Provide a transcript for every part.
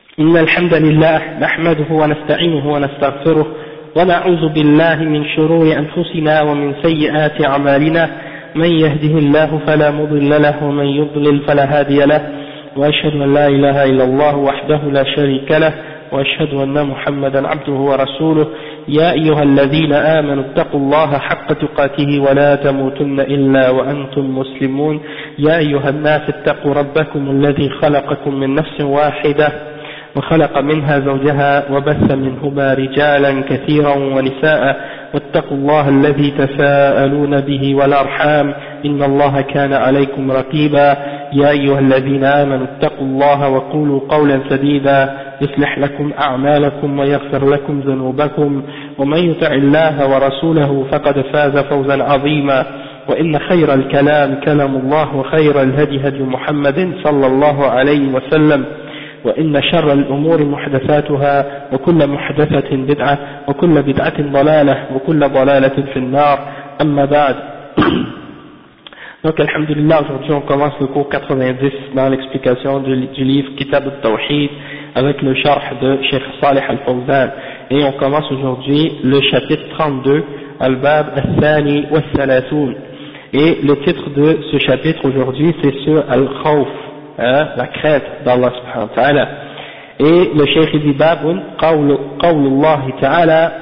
إن الحمد لله نحمده ونستعينه ونستغفره ونعوذ بالله من شرور أنفسنا ومن سيئات أعمالنا من يهده الله فلا مضل له ومن يضلل فلا هادي له وأشهد أن لا إله إلا الله وحده لا شريك له وأشهد أن محمدا عبده ورسوله يا أيها الذين آمنوا اتقوا الله حق تقاته ولا تموتن إلا وأنتم مسلمون يا أيها الناس اتقوا ربكم الذي خلقكم من نفس واحدة وخلق منها زوجها وبث منهما رجالا كثيرا ونساء واتقوا الله الذي تساءلون به والأرحام إن الله كان عليكم رقيبا يا أيها الذين آمنوا اتقوا الله وقولوا قولا سديدا يصلح لكم أعمالكم ويغفر لكم ذنوبكم ومن يطع الله ورسوله فقد فاز فوزا عظيما وإن خير الكلام كلام الله وخير الهدي هدي محمد صلى الله عليه وسلم وإن شر الأمور محدثاتها وكل محدثة بدعة وكل بدعة ضلالة وكل ضلالة في النار أما بعد. Donc alhamdulillah, aujourd'hui on commence le cours 90 dans l'explication du livre Kitab al-Tawhid avec le sharh de Cheikh Salih al-Fawzan, et on commence aujourd'hui le chapitre 32 Al-Bab al-Thani wal-Thalathun, et le titre de ce chapitre aujourd'hui c'est sur Al-Khawf, la crainte d'Allah subhanahu wa ta'ala. Et le Cheikh dit Babun qawlullah ta'ala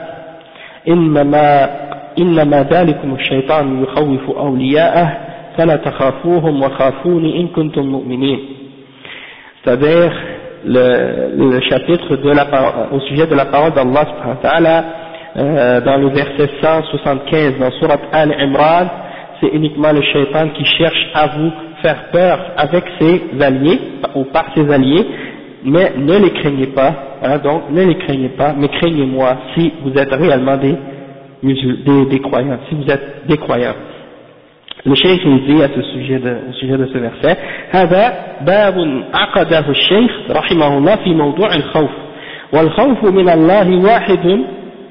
innama dhalikum ash-shaytan yukhawwifu awliya'ah fala takhafuhum wa khafuni in kuntum mu'minin. C'est-à-dire le chapitre au sujet de la parole d'Allah subhanahu wa ta'ala dans le verset 175 dans sourate Al-Imran. C'est uniquement le shaitan qui cherche à vous faire peur avec ses alliés, ou par ses alliés, mais ne les craignez pas, donc ne les craignez pas, mais craignez-moi si vous êtes réellement des croyants, si vous êtes des croyants. Le cheikh dit à au sujet de ce verset, هذا باب عقده الشيخ رحمه الله في موضوع الخوف، والخوف من الله واحد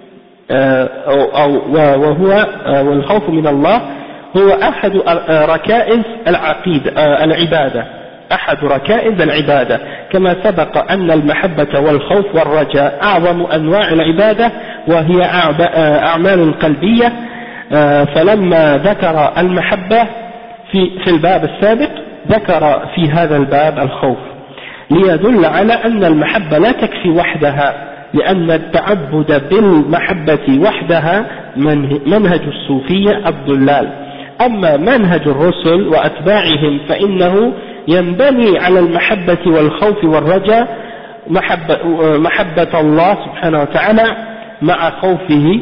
والخوف من الله هو أحد ركائز العبادة، أحد ركائز العبادة، كما سبق أن المحبة والخوف والرجاء أعظم أنواع العبادة وهي أعمال قلبية. فلما ذكر المحبة في الباب السابق ذكر في هذا الباب الخوف ليدل على أن المحبة لا تكفي وحدها، لأن التعبد بالمحبة وحدها منهج الصوفية الضلال. أما منهج الرسل وأتباعهم فإنه ينبني على المحبة والخوف والرجاء، محبة الله سبحانه وتعالى مع خوفه،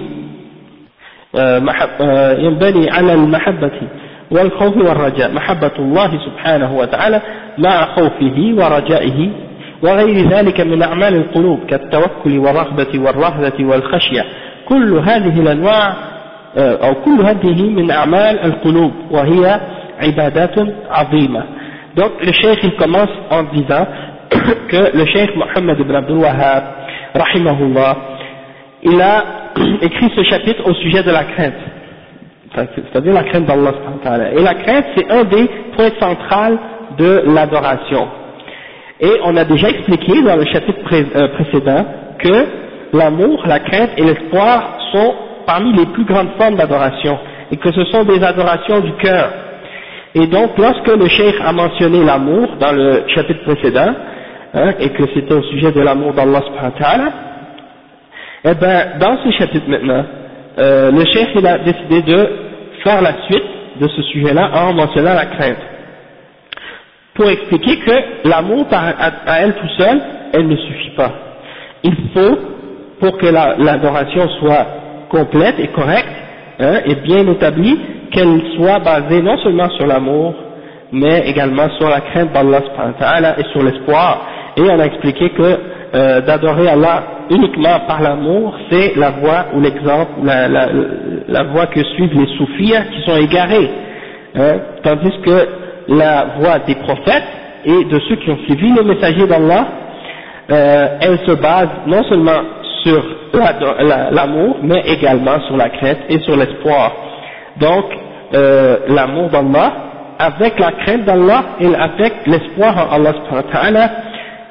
ينبني على المحبة والخوف والرجاء محبة الله سبحانه وتعالى مع خوفه ورجائه وغير ذلك من أعمال القلوب كالتوكل والرغبة والرهبة والخشية. كل هذه الأنواع أو كل هذه من أعمال القلوب وهي عبادات عظيمة. Donc le cheikh il commence en disant que le cheikh Mohammed ibn Abdul Wahhab rahimahullah il a écrit ce chapitre au sujet de la crainte, c'est-à-dire la crainte d'Allah subhanahu wa ta'ala. Et la crainte c'est un des points centraux de l'adoration. Et on a déjà expliqué dans le chapitre précédent que l'amour, la crainte et l'espoir sont parmi les plus grandes formes d'adoration, et que ce sont des adorations du cœur. Et donc lorsque le cheikh a mentionné l'amour dans le chapitre précédent, et que c'était au sujet de l'amour d'Allah subhanahu wa ta'ala, et bien dans ce chapitre maintenant, le cheikh il a décidé de faire la suite de ce sujet-là en mentionnant la crainte, pour expliquer que l'amour à elle tout seul, elle ne suffit pas. Il faut, pour que l'adoration soit complète et correcte, et bien établie, qu'elle soit basée non seulement sur l'amour, mais également sur la crainte d'Allah subhanahu wa ta'ala et sur l'espoir. Et on a expliqué que d'adorer Allah uniquement par l'amour, c'est la voie ou l'exemple, la voie que suivent les soufis qui sont égarés, tandis que la voie des prophètes et de ceux qui ont suivi les messagers d'Allah, elle se base non seulement sur l'amour, mais également sur la crainte et sur l'espoir. Donc, l'amour d'Allah, avec la crainte d'Allah et avec l'espoir en Allah subhanahu wa ta'ala,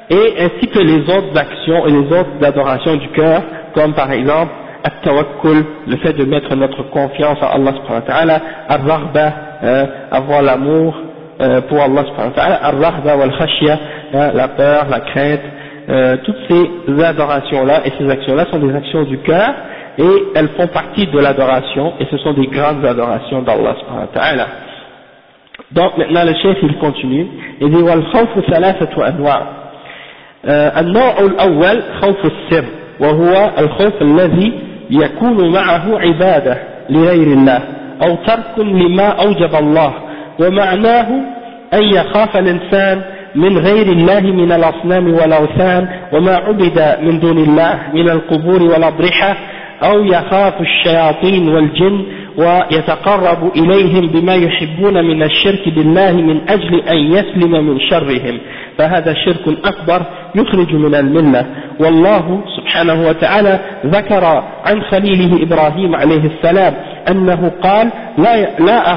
et ainsi que les autres actions et les autres adorations du cœur, comme par exemple at-tawakkul, le fait de mettre notre confiance en Allah subhanahu wa ta'ala, ar-raghba, avoir l'amour pour Allah subhanahu wa ta'ala, ar-raghba wal-khashya, la peur, la crainte, toutes ces adorations-là et ces actions-là sont des actions du cœur et elles font partie de l'adoration et ce sont des grandes adorations d'Allah subhanahu wa ta'ala. Donc maintenant le chef il continue, il dit wal-khawfu thalathatu anwa'. النوع الأول خوف السر وهو الخوف الذي يكون معه عبادة لغير الله أو ترك لما أوجب الله، ومعناه أن يخاف الإنسان من غير الله من الأصنام والأوثان وما عبد من دون الله من القبور والأضرحة، أو يخاف الشياطين والجن ويتقرب إليهم بما يحبون من الشرك بالله من أجل أن يسلم من شرهم، فهذا شرك أكبر يخرج من الملة. والله سبحانه وتعالى ذكر عن خليله إبراهيم عليه السلام أنه قال لا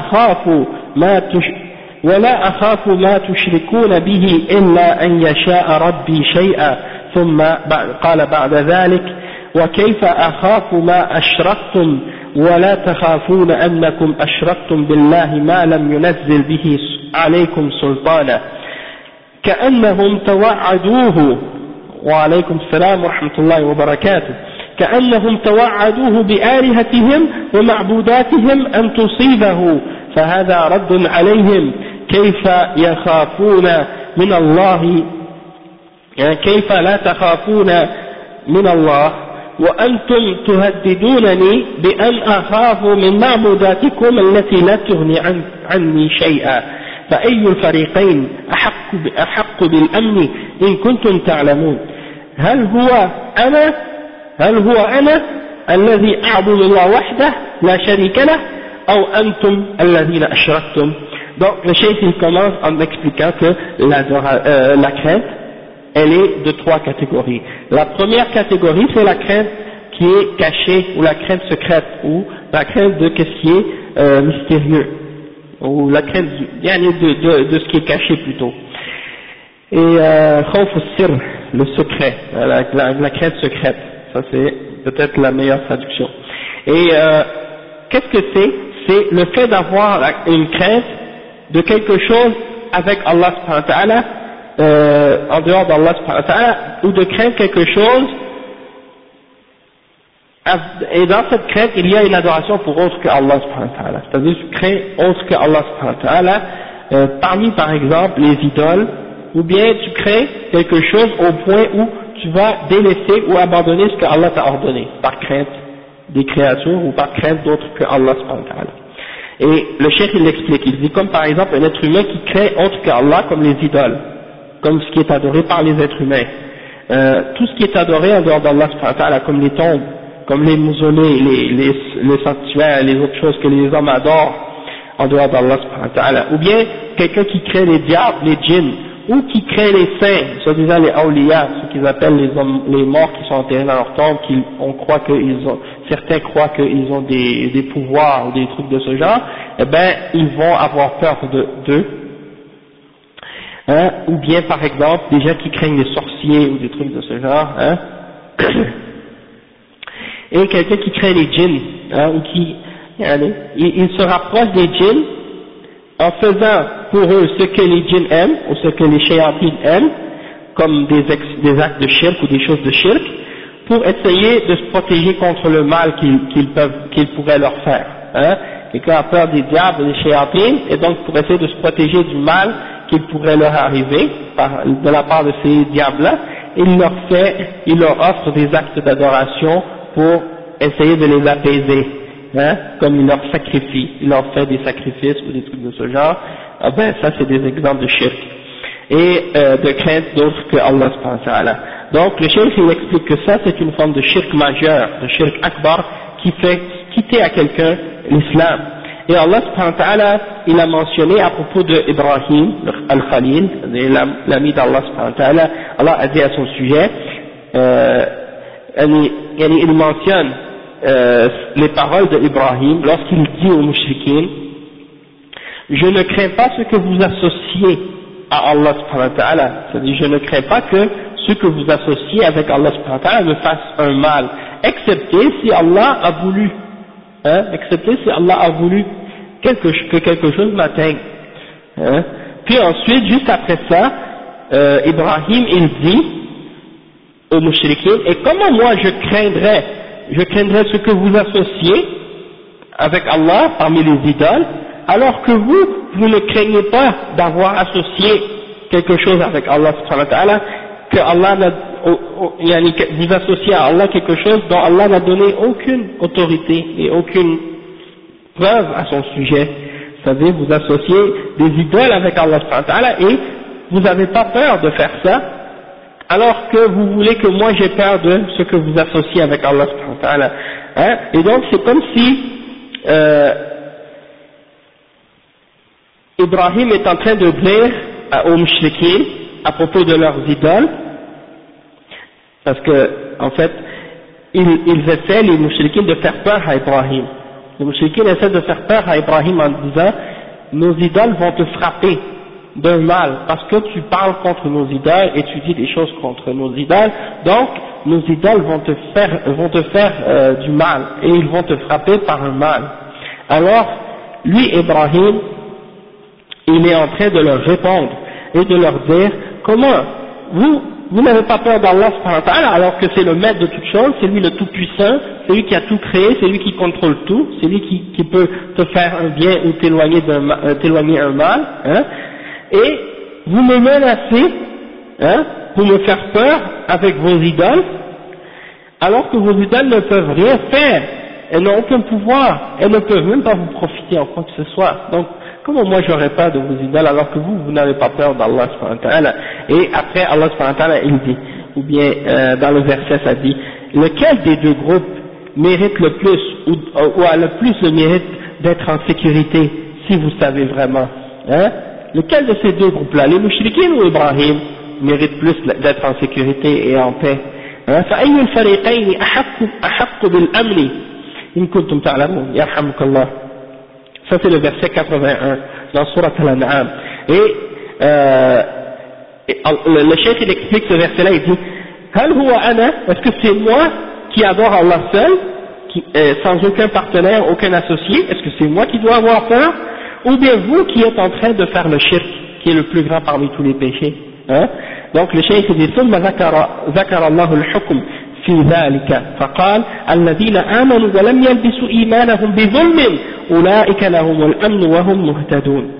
أخاف ما تشركون به إلا أن يشاء ربي شيئا، ثم قال بعد ذلك وكيف أخاف ما أشركتم ولا تخافون أنكم أشركتم بالله ما لم ينزل به عليكم سلطانا، كأنهم توعدوه وعليكم السلام ورحمة الله وبركاته كأنهم توعدوه بآلهتهم ومعبوداتهم أن تصيبه، فهذا رد عليهم كيف يخافون من الله كيف لا تخافون من الله وأنتم تهددونني بأن أخاف من معبوداتكم التي لا تغني عني شيئا، فأي الفريقين أحق بالأمن إن كنتم تعلمون، هل هو أنا الذي أعبد الله وحده لا شريك له أو أنتم الذين أشركتم. Donc le cheikh il commence en expliquant que la crainte elle est de trois catégories. La première catégorie c'est la crainte qui est cachée ou la crainte secrète ou la crainte de ce qui est mystérieux ou la crainte de ce qui est caché plutôt. Et khawf al-sir, le secret, la crainte secrète, ça c'est peut-être la meilleure traduction. Et qu'est-ce que c'est? C'est le fait d'avoir une crainte de quelque chose avec Allah subhanahu wa ta'ala, en dehors d'Allah subhanahu wa ta'ala, ou de craindre quelque chose, et dans cette crainte il y a une adoration pour autre que Allah subhanahu wa ta'ala, c'est-à-dire tu crains autre que Allah subhanahu wa ta'ala, parmi par exemple les idoles, ou bien tu crains quelque chose au point où tu vas délaisser ou abandonner ce que Allah t'a ordonné, par crainte des créatures ou par crainte d'autres que Allah subhanahu wa ta'ala. Et le cheikh il l'explique, il dit comme par exemple un être humain qui craint autre qu'Allah comme les idoles, comme ce qui est adoré par les êtres humains, tout ce qui est adoré en dehors d'Allah subhanahu wa ta'ala, comme les tombes, comme les mausolées, les sanctuaires, les autres choses que les hommes adorent en dehors d'Allah subhanahu wa ta'ala, ou bien quelqu'un qui craint les diables, les djinns, ou qui craint les saints, soi-disant les awliya, ce qu'ils appellent les morts qui sont enterrés dans leur tombe, certains croient qu'ils ont des pouvoirs ou des trucs de ce genre, eh ben ils vont avoir peur d'eux, hein, ou bien par exemple des gens qui craignent les sorciers ou des trucs de ce genre, hein, et quelqu'un qui craint les djinns, hein, ou qui, il se rapproche des djinns en faisant pour eux ce que les djinns aiment ou ce que les shayatines aiment, comme des actes de shirk ou des choses de shirk, pour essayer de se protéger contre le mal qu'ils pourraient leur faire. Hein. Quelqu'un a peur des diables et des shayatines, et donc pour essayer de se protéger du mal qu'il pourrait leur arriver de la part de ces diables-là, il leur offre des actes d'adoration pour essayer de les apaiser. Hein, comme il leur sacrifie, il leur fait des sacrifices ou des trucs de ce genre, ah ben ça c'est des exemples de shirk et de crainte d'autres que Allah subhanahu wa ta'ala. Donc le shirk il explique que ça c'est une forme de shirk majeur, de shirk akbar qui fait quitter à quelqu'un l'islam. Et Allah subhanahu wa ta'ala il a mentionné à propos de Ibrahim al-Khalil, l'ami d'Allah subhanahu wa ta'ala, Allah a dit à son sujet, il mentionne les paroles d'Ibrahim lorsqu'il dit aux mouchriquins, je ne crains pas ce que vous associez à Allah subhanahu wa ta'ala. C'est-à-dire, je ne crains pas que ceux que vous associez avec Allah subhanahu wa ta'ala me fassent un mal, excepté si Allah a voulu, excepté si Allah a voulu que quelque chose m'atteigne. Puis ensuite, juste après ça, Ibrahim, il dit aux mouchriquins, et comment moi je craindrais ce que vous associez avec Allah parmi les idoles, alors que vous ne craignez pas d'avoir associé quelque chose avec Allah subhanahu wa ta'ala, que Allah vous associez à Allah quelque chose dont Allah n'a donné aucune autorité et aucune preuve à son sujet. Vous savez, vous associez des idoles avec Allah subhanahu wa ta'ala et vous n'avez pas peur de faire ça, alors que vous voulez que moi j'ai peur de ce que vous associez avec Allah subhanahu wa ta'ala. Et donc c'est comme si Ibrahim est en train de dire aux mouchriquins à propos de leurs idoles, parce que en fait ils essaient, les mouchriquins, de faire peur à Ibrahim. Les mouchriquins essaient de faire peur à Ibrahim en disant nos idoles vont te frapper d'un mal, parce que tu parles contre nos idoles et tu dis des choses contre nos idoles, donc nos idoles vont te faire du mal et ils vont te frapper par un mal. Alors lui, Ibrahim, il est en train de leur répondre et de leur dire comment vous n'avez pas peur d'Allah subhanahu wa ta'ala alors que c'est le maître de toutes choses, c'est lui le tout puissant, c'est lui qui a tout créé, c'est lui qui contrôle tout, c'est lui qui peut te faire un bien ou t'éloigner un mal, et vous me menacez pour me faire peur avec vos idoles, alors que vos idoles ne peuvent rien faire, elles n'ont aucun pouvoir, elles ne peuvent même pas vous profiter en quoi que ce soit. Donc comment moi j'aurais peur de vos idoles alors que vous n'avez pas peur d'Allah subhanahu wa ta'ala? Et après Allah subhanahu wa ta'ala il dit, ou bien dans le verset ça dit, lequel des deux groupes mérite le plus ou a le plus le mérite d'être en sécurité, si vous savez vraiment, lequel de ces deux groupes-là, les mouchriquins ou Ibrahim, mérite plus d'être en sécurité et en paix? فأي الفريقين أحق بالأمن إن كنتم تعلمون يرحمك الله. Ça c'est le verset 81 dans Surat Al-An'am. Et le cheikh il explique ce verset-là, il dit هل هو أنا, est-ce que c'est moi qui adore Allah seul, sans aucun partenaire, aucun associé? Est-ce que c'est moi qui dois avoir peur, ou bien vous qui êtes en train de faire le shirk, qui est le plus grand parmi tous les péchés? Donc le cheikh dit ثم ذكر الله الحكم في ذلك فقال الذين آمنوا ولم يلبسوا إيمانهم بظلم أولئك لهم الأمن وهم مهتدون.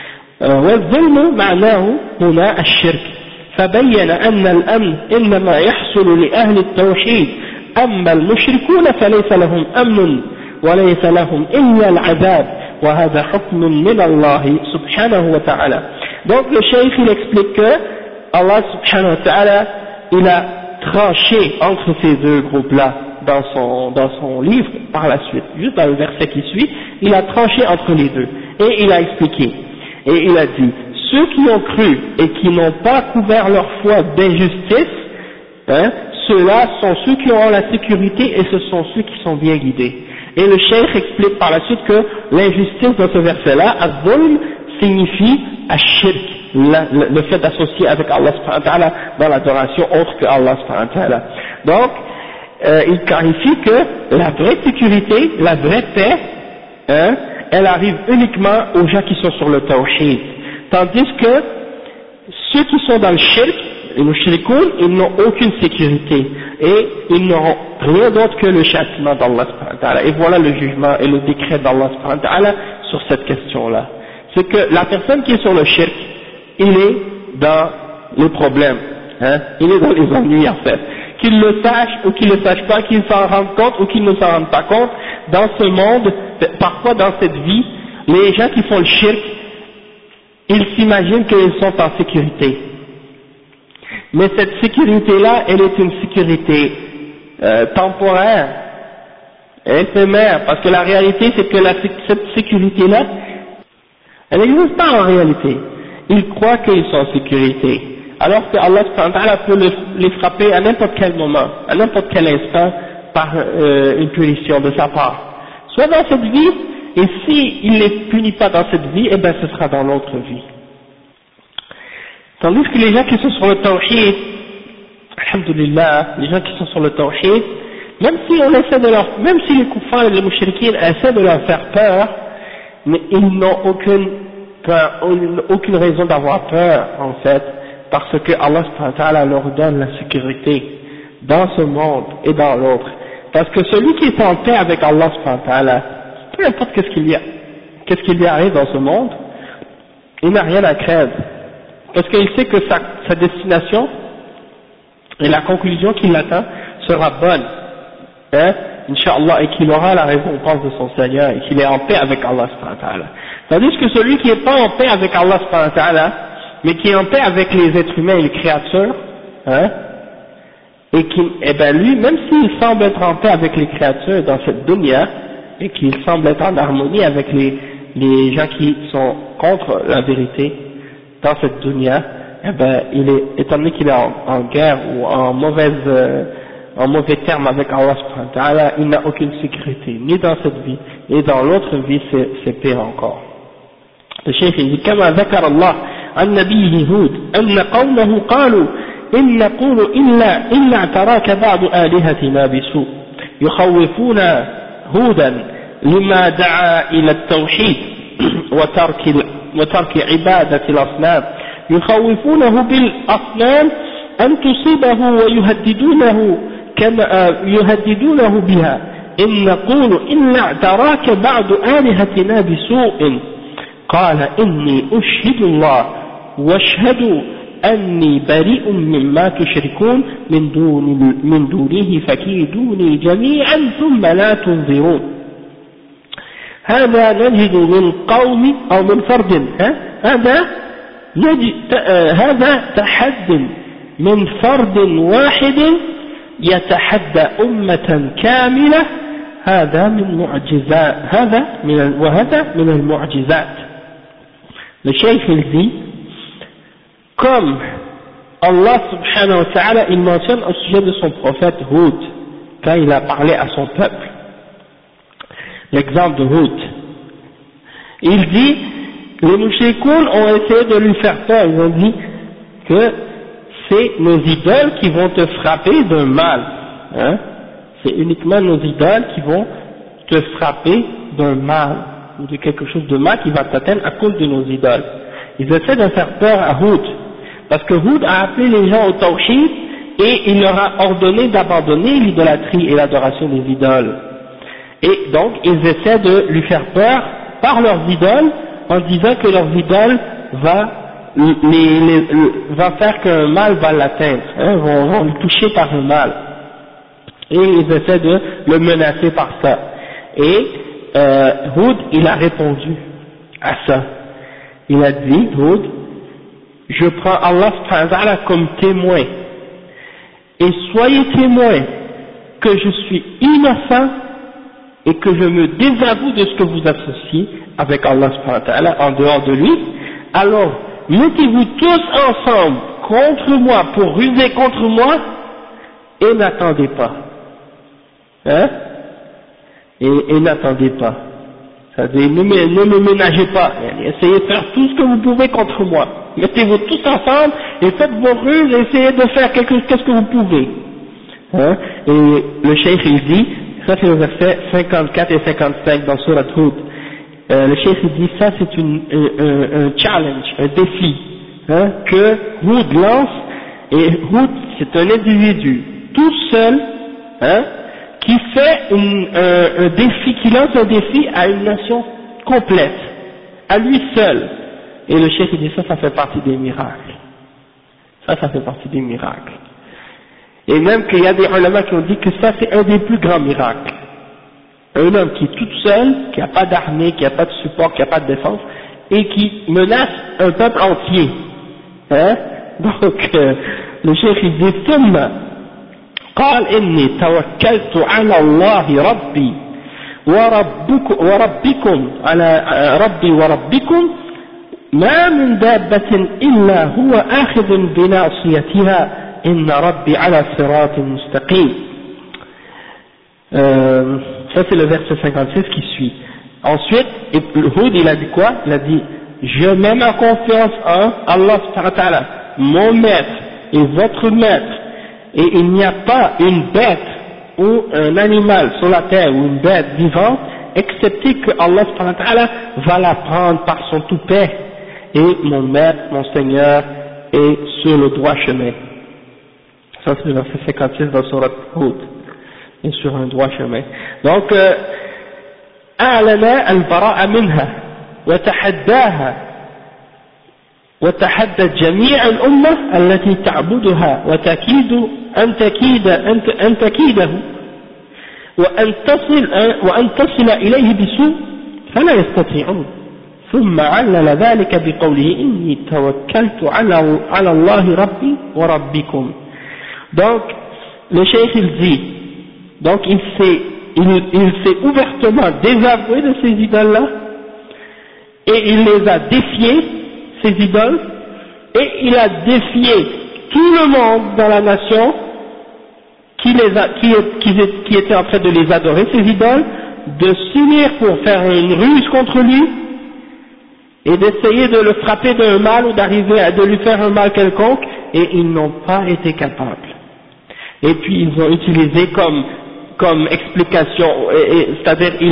والظلم معناه هنا الشرك، فبين أن الأمن إنما يحصل لأهل التوحيد، أما المشركون فليس لهم أمن وليس لهم إلا العذاب وهذا حكم من الله سبحانه وتعالى. Donc le cheikh il explique que Allah subhanahu wa ta'ala il a tranché entre ces deux groupes-là dans son livre par la suite, juste dans le verset qui suit, il a tranché entre les deux et il a expliqué et il a dit ceux qui ont cru et qui n'ont pas couvert leur foi d'injustice, ceux-là sont ceux qui auront la sécurité et ce sont ceux qui sont bien guidés. Et le cheikh explique par la suite que l'injustice dans ce verset-là, az-zulm, signifie ash-shirk, le fait d'associer avec Allah subhanahu wa ta'ala dans l'adoration autre que Allah subhanahu wa ta'ala. Donc, il clarifie que la vraie sécurité, la vraie paix, elle arrive uniquement aux gens qui sont sur le tawhid. Tandis que ceux qui sont dans le shirk, les mushrikoun, ils n'ont aucune sécurité et ils n'auront rien d'autre que le châtiment d'Allah subhanahu wa ta'ala. Et voilà le jugement et le décret d'Allah subhanahu wa ta'ala sur cette question-là. C'est que la personne qui est sur le shirk, il est dans les problèmes, il est dans les ennuis en fait. Qu'il le sache ou qu'il ne le sache pas, qu'il s'en rende compte ou qu'il ne s'en rende pas compte, dans ce monde, parfois dans cette vie, les gens qui font le shirk, ils s'imaginent qu'ils sont en sécurité. Mais cette sécurité-là, elle est une sécurité temporaire, éphémère, parce que la réalité c'est que cette sécurité-là, elle n'existe pas en réalité. Ils croient qu'ils sont en sécurité, alors que Allah subhanahu wa ta'ala peut les frapper à n'importe quel moment, à n'importe quel instant, par une punition de sa part. Soit dans cette vie, et s'il ne les punit pas dans cette vie, eh bien ce sera dans l'autre vie. Tandis que les gens qui sont sur le tawhid, alhamdulillah, les gens qui sont sur le tawhid, même si les kuffars et les mouchriquins essaient de leur faire peur, mais ils n'ont aucune raison d'avoir peur, en fait, parce que Allah subhanahu wa ta'ala leur donne la sécurité dans ce monde et dans l'autre. Parce que celui qui est en paix avec Allah subhanahu wa ta'ala, peu importe qu'est-ce qu'il lui arrive dans ce monde, il n'a rien à craindre. Parce qu'il sait que sa destination et la conclusion qu'il atteint sera bonne, hein, Inch'Allah, et qu'il aura la récompense de son Seigneur, et qu'il est en paix avec Allah subhanahu wa ta'ala. Tandis que celui qui n'est pas en paix avec Allah subhanahu wa ta'ala, mais qui est en paix avec les êtres humains et les créatures, hein, et qui, lui, même s'il semble être en paix avec les créatures dans cette dunya, et qu'il semble être en harmonie avec les gens qui sont contre la vérité dans cette dunya, étant donné qu'il est en guerre ou en mauvais terme avec Allah subhanahu wa ta'ala, il n'a aucune sécurité, ni dans cette vie, et dans l'autre vie, c'est pire encore. Le cheikh il dit, كما ذكر الله عن نبيه هود أن قومه قالوا إن نقول إلا اعتراك بعض آلهتنا بسوء يخوفون هودا لما دعا إلى التوحيد وترك عبادة الأصنام يخوفونه بالأصنام أن تصيبه يهددونه بها إن نقول إلا اعتراك بعض آلهتنا بسوء قال إني أشهد الله واشهدوا أني بريء مما تشركون من دونه فكيدوني جميعا ثم لا تنظرون. هذا نجد من قوم أو من فرد هذا تحد من فرد واحد يتحدى أمة كاملة هذا من المعجزات. Le cheikh il dit, comme Allah subhanahu wa ta'ala il mentionne au sujet de son prophète Hud quand il a parlé à son peuple, l'exemple de Hud, il dit les mouchrikoun ont essayé de lui faire peur, ils ont dit que c'est nos idoles qui vont te frapper d'un mal, hein? C'est uniquement nos idoles qui vont te frapper d'un mal ou de quelque chose de mal qui va t'atteindre à cause de nos idoles. Ils essaient de faire peur à Hud, parce que Hud a appelé les gens au tawhid et il leur a ordonné d'abandonner l'idolâtrie et l'adoration des idoles. Et donc ils essaient de lui faire peur par leurs idoles en disant que leurs idoles va faire qu'un mal va l'atteindre, hein, vont le toucher par un mal. Et ils essaient de le menacer par ça. Et Hud, il a répondu à ça. Il a dit, Hud, je prends Allah subhanahu wa ta'ala comme témoin, et soyez témoins que je suis innocent et que je me désavoue de ce que vous associez avec Allah subhanahu wa ta'ala en dehors de lui. Alors, mettez-vous tous ensemble contre moi pour ruser contre moi et n'attendez pas. Hein? Et n'attendez pas. C'est-à-dire, ne me ménagez pas. Essayez de faire tout ce que vous pouvez contre moi. Mettez-vous tous ensemble et faites vos ruses et essayez de faire qu'est-ce que vous pouvez. Hein? Et le cheikh il dit, ça c'est le verset 54 et 55 dans Surat Hud. Le cheikh il dit ça c'est un challenge, un défi, hein, que Hud lance, et Hud c'est un individu tout seul, hein, qui fait un défi, qui lance un défi à une nation complète, à lui seul. Et le cheikh il dit ça fait partie des miracles. Ça fait partie des miracles. Et même qu'il y a des ulama qui ont dit que ça c'est un des plus grands miracles. Un homme qui est tout seul, qui n'a pas d'armée, qui n'a pas de support, qui n'a pas de défense, et qui menace un peuple entier. Hein? Donc, le cheikh il dit ثم قال إني توكلت على الله ربي وربكم على ربي وربكم ما من دابة إلا هو آخذ بناصيتها إن ربي على صراط مستقيم. Ça c'est le verset 56 qui suit. Ensuite, Hud il a dit quoi? Il a dit, je mets ma confiance en Allah subhanahu wa ta'ala, mon maître et votre maître, et il n'y a pas une bête ou un animal sur la terre ou une bête vivante, excepté que Allah subhanahu wa ta'ala va la prendre par son toupet, et mon maître, mon Seigneur, est sur le droit chemin. Ça c'est le verset 56 dans Surat Hud, et sur un droit chemin. Donc, أعلن البراء منها وتحداها وتحدى جميع الأمة التي تعبدها وتكيد أن تكيده وأن تصل إليه بسوء فلا يستطيعون ثم علل ذلك بقوله إني توكلت على الله ربي وربكم. Donc le cheikh il dit, donc il s'est ouvertement désavoué de ces idoles-là, et il les a défiés, ces idoles, et il a défié tout le monde dans la nation qui était en train de les adorer, ces idoles, de s'unir pour faire une ruse contre lui, et d'essayer de le frapper d'un mal ou d'arriver à de lui faire un mal quelconque, et ils n'ont pas été capables. Et puis ils ont utilisé comme explication, c'est-à-dire il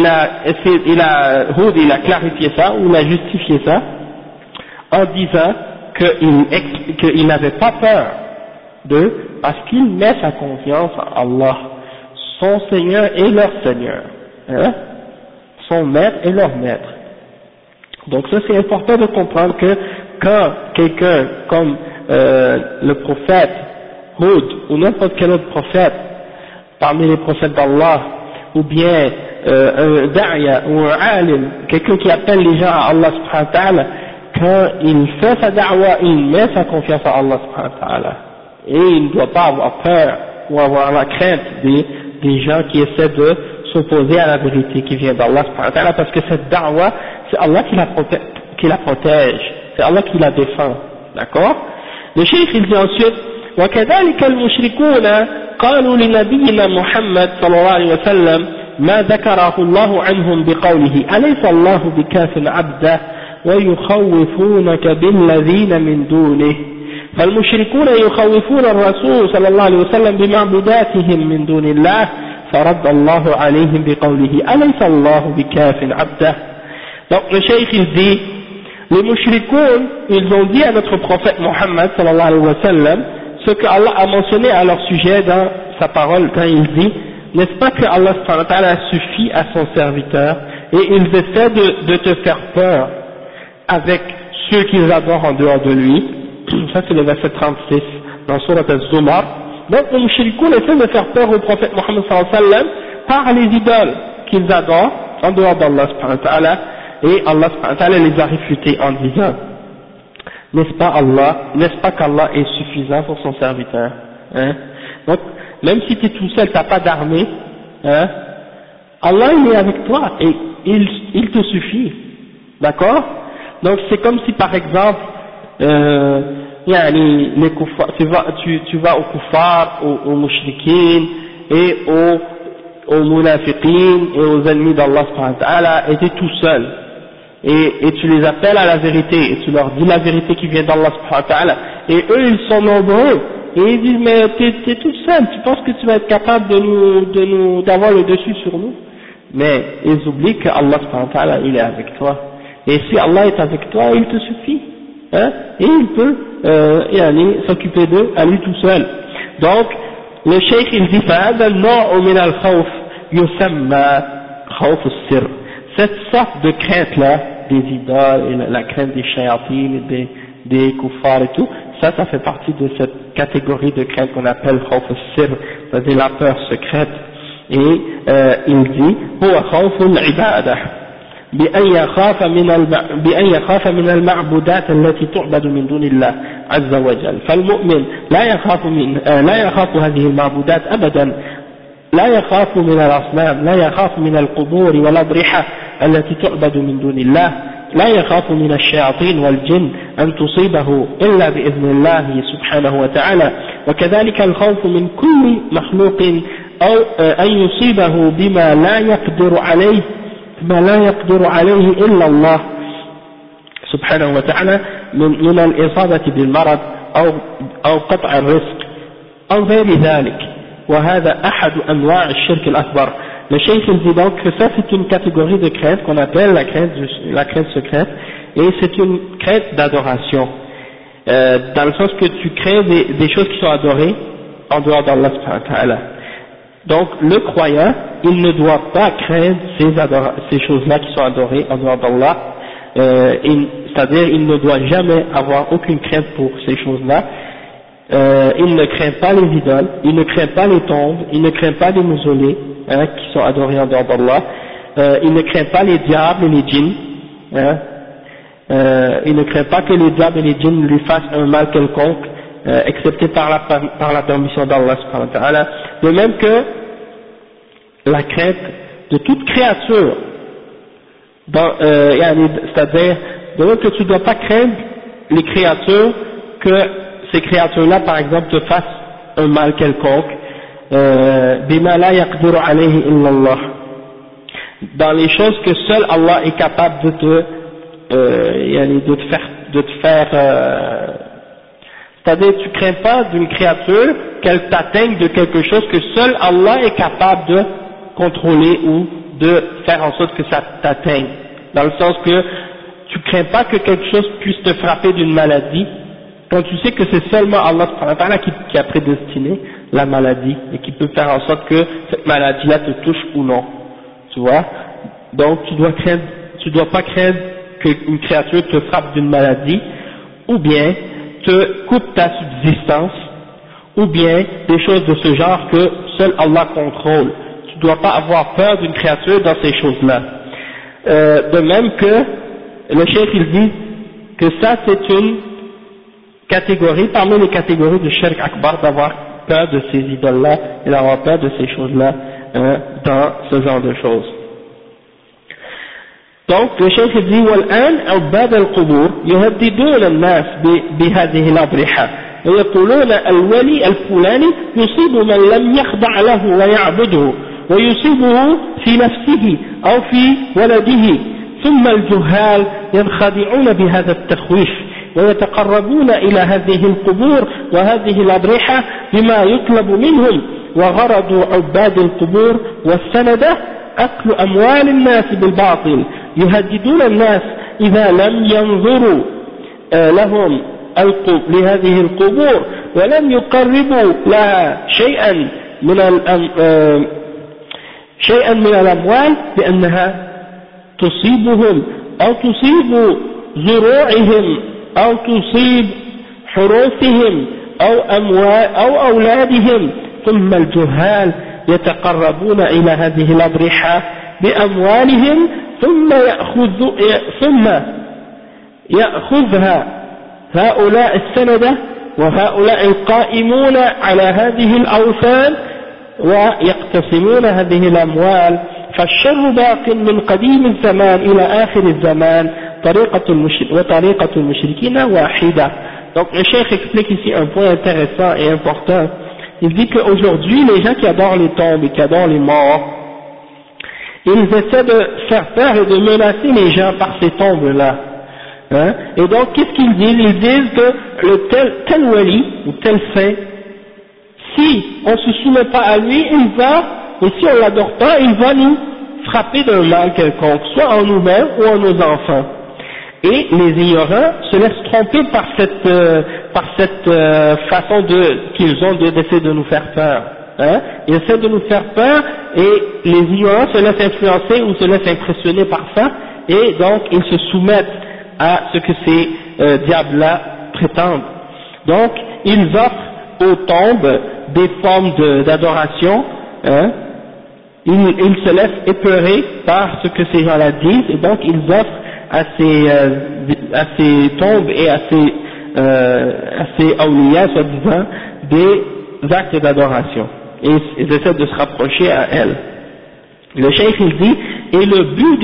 a clarifié ça, ou il a justifié ça, en disant qu'il n'avait pas peur d'eux, parce qu'il met sa confiance en Allah, son Seigneur et leur Seigneur, hein? Son maître et leur maître. Donc ça c'est important de comprendre que quand quelqu'un comme le prophète Hud ou n'importe quel autre prophète parmi les prophètes d'Allah, ou bien un da'ya ou un alim, quelqu'un qui appelle les gens à Allah subhanahu wa ta'ala, quand il fait sa da'wa, il met sa confiance à Allah subhanahu wa ta'ala, et il ne doit pas avoir peur ou avoir la crainte des gens qui essaient de s'opposer à la vérité qui vient d'Allah subhanahu wa ta'ala, parce que cette da'wa, c'est Allah qui la protège, c'est Allah qui la défend, d'accord? Le cheikh il dit ensuite وكذلك المشركون قالوا لنبينا محمد صلى الله عليه وسلم ما ذكره الله عنهم بقوله أليس الله بكاف عبده ويخوفونك بالذين من دونه فالمشركون يخوفون الرسول صلى الله عليه وسلم بمعبوداتهم من دون الله فرد الله عليهم بقوله أليس الله بكاف عبده. Donc le cheikh il dit, les mushrikoun, ils ont dit à notre prophète Mohammed sallallahu alayhi wa sallam ce que Allah a mentionné à leur sujet dans sa parole quand il dit, n'est-ce pas que Allah subhanahu wa ta'ala suffit à son serviteur, et ils essaient de te faire peur avec ceux qu'ils adorent en dehors de lui. Ça c'est le verset 36 dans Surat Az-Zumar. Donc les mushrikoun essaient de faire peur au prophète Mohammed sallallahu alayhi wa sallam par les idoles qu'ils adorent en dehors d'Allah subhanahu wa ta'ala, et Allah subhanahu wa ta'ala les a réfutés en disant, n'est-ce pas qu'Allah est suffisant pour son serviteur, hein? Donc, même si tu es tout seul, tu n'as pas d'armée, hein? Allah il est avec toi, et il te suffit, d'accord? Donc c'est comme si par exemple, les kuffar, tu vas aux kuffar, aux mushrikin, et aux munafiqin, et aux ennemis d'Allah subhanahu wa ta'ala, et tu es tout seul. Et tu les appelles à la vérité, et tu leur dis la vérité qui vient d'Allah subhanahu wa ta'ala, et eux ils sont nombreux, et ils disent mais t'es tout seul, tu penses que tu vas être capable d'avoir le dessus sur nous? Mais ils oublient que Allah subhanahu wa ta'ala il est avec toi, et si Allah est avec toi il te suffit, hein? Et il peut s'occuper d'eux à lui tout seul. Donc le cheikh il dit فهذا النوع من الخوف يسمى خوف السر. Cette sorte de crainte là, des idoles, et la crainte des shayatines, des kuffars et tout, ça fait partie de cette catégorie de crainte qu'on appelle khawf al-sir, c'est-à-dire la peur secrète. Et il dit هو خوف العبادة بأن يخاف من المعبودات التي تعبد من دون الله عز وجل. فالمؤمن لا يخاف هذه المعبودات أبدا، لا يخاف من الأصنام، لا يخاف من القبور والأضرحة التي تعبد من دون الله، لا يخاف من الشياطين والجن أن تصيبه إلا بإذن الله سبحانه وتعالى. وكذلك الخوف من كل مخلوق أو أن يصيبه بما لا يقدر عليه إلا الله سبحانه وتعالى من الإصابة بالمرض أو قطع الرزق أو غير ذلك وهذا أحد أنواع الشرك الأكبر. Le cheikh il dit donc que ça c'est une catégorie de crainte qu'on appelle la crainte secrète, et c'est une crainte d'adoration, dans le sens que tu crains des choses qui sont adorées en dehors d'Allah subhanahu wa ta'ala. Donc le croyant, il ne doit pas craindre ces choses-là qui sont adorées en dehors d'Allah, c'est-à-dire il ne doit jamais avoir aucune crainte pour ces choses-là. Il ne craint pas les idoles, il ne craint pas les tombes, il ne craint pas les mausolées qui sont adorés en dehors d'Allah, il ne craint pas les diables et les djinns, il ne craint pas que les diables et les djinns lui fassent un mal quelconque, excepté par la permission d'Allah subhanahu wa ta'ala. De même que la crainte de toute créature, c'est-à-dire de même que tu ne dois pas craindre les créatures, que ces créatures-là par exemple te fassent un mal quelconque, bima la yaqdiru alayhi illa Allah, dans les choses que seul Allah est capable de te faire c'est-à-dire tu crains pas d'une créature qu'elle t'atteigne de quelque chose que seul Allah est capable de contrôler ou de faire en sorte que ça t'atteigne, dans le sens que tu crains pas que quelque chose puisse te frapper d'une maladie quand tu sais que c'est seulement Allah qui a prédestiné la maladie et qui peut faire en sorte que cette maladie-là te touche ou non, tu vois. Donc tu dois pas craindre qu'une créature te frappe d'une maladie, ou bien te coupe ta subsistance, ou bien des choses de ce genre que seul Allah contrôle. Tu dois pas avoir peur d'une créature dans ces choses-là. De même que le cheikh il dit que ça c'est une catégorie parmi les catégories de shirk akbar, d'avoir peur de ces idoles-là et d'avoir peur de ces choses-là dans ce genre de choses. Donc le cheikh dit والآن عباد القبور يهددون الناس بهذه الأضرحة ويقولون الولي الفلاني يصيب من لم يخضع له ويعبده ويصيبه في نفسه أو في ولده، ثم الجهال ينخدعون بهذا التخويف ويتقربون إلى هذه القبور وهذه الأضرحة بما يطلب منهم، وغرض عباد القبور والسندة أكل أموال الناس بالباطل، يهددون الناس إذا لم ينظروا لهم لهذه القبور ولم يقربوا لها شيئا من الأموال بأنها تصيبهم أو تصيب زروعهم أو تصيب حروثهم أو أولادهم، ثم الجهال يتقربون إلى هذه الأضرحة بأموالهم ثم يأخذها هؤلاء السندة وهؤلاء القائمون على هذه الأوثان ويقتسمون هذه الأموال، فالشر باق من قديم الزمان إلى آخر الزمان وطريقة المشركين واحدة. Donc le cheikh explique ici un point intéressant et important. Il dit qu'aujourd'hui les gens qui adorent les tombes et qui adorent les morts, ils essaient de faire peur et de menacer les gens par ces tombes-là. Et donc qu'est-ce qu'ils disent? Ils disent que le tel wali ou tel saint, si on ne se soumet pas à lui, il va, et si on ne l'adore pas, il va nous frapper d'un mal quelconque, soit en nous-mêmes ou en nos enfants. Et les ignorants se laissent tromper par cette façon qu'ils ont d'essayer de nous faire peur. Ils essaient de nous faire peur et les ignorants se laissent influencer ou se laissent impressionner par ça, et donc ils se soumettent à ce que ces diables-là prétendent. Donc ils offrent aux tombes des formes d'adoration, ils se laissent épeurer par ce que ces gens-là disent, et donc ils offrent à ces tombes et à ces awliya, soi-disant, des actes d'adoration, et ils essaient de se rapprocher à elles. Le cheikh il dit, et le but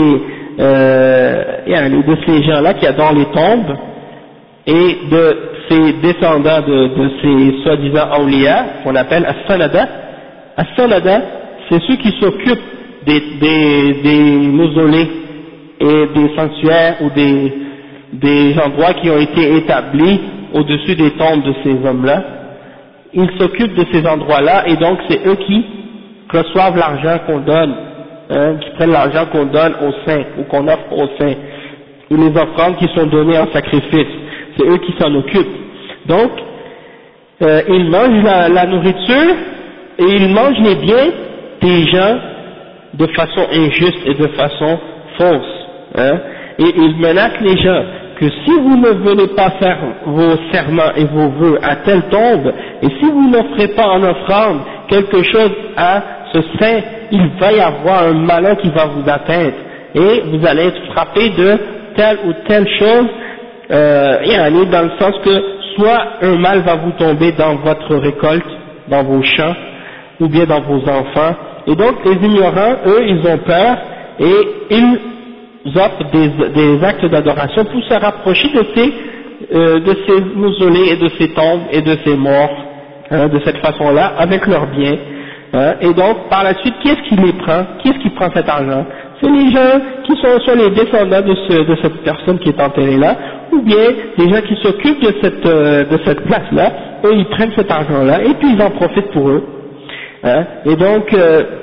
de ces gens-là qui adorent les tombes et de ces descendants de ces soi-disant awliya, qu'on appelle as-sanada. As-sanada, c'est ceux qui s'occupent des mausolées et des sanctuaires ou des endroits qui ont été établis au-dessus des tombes de ces hommes-là, ils s'occupent de ces endroits-là, et donc c'est eux qui reçoivent l'argent qu'on donne, qui prennent l'argent qu'on donne aux saints, ou qu'on offre aux saints, ou les offrandes qui sont données en sacrifice, c'est eux qui s'en occupent. Donc, ils mangent la nourriture, et ils mangent les biens des gens de façon injuste et de façon fausse, et ils menacent les gens que si vous ne venez pas faire vos serments et vos vœux à telle tombe, et si vous n'offrez pas en offrande quelque chose à ce saint, il va y avoir un malin qui va vous atteindre, et vous allez être frappé de telle ou telle chose, dans le sens que soit un mal va vous tomber dans votre récolte, dans vos champs, ou bien dans vos enfants, et donc les ignorants, eux, ils ont peur, et ils offrent des actes d'adoration pour se rapprocher de ces mausolées et de ces tombes et de ces morts, de cette façon-là, avec leurs biens. Et donc, par la suite, qui est-ce qui les prend? Qui est-ce qui prend cet argent? C'est les gens qui sont soit les descendants de cette personne qui est enterrée là, ou bien les gens qui s'occupent de cette place-là, eux ils prennent cet argent-là, et puis ils en profitent pour eux. Et donc,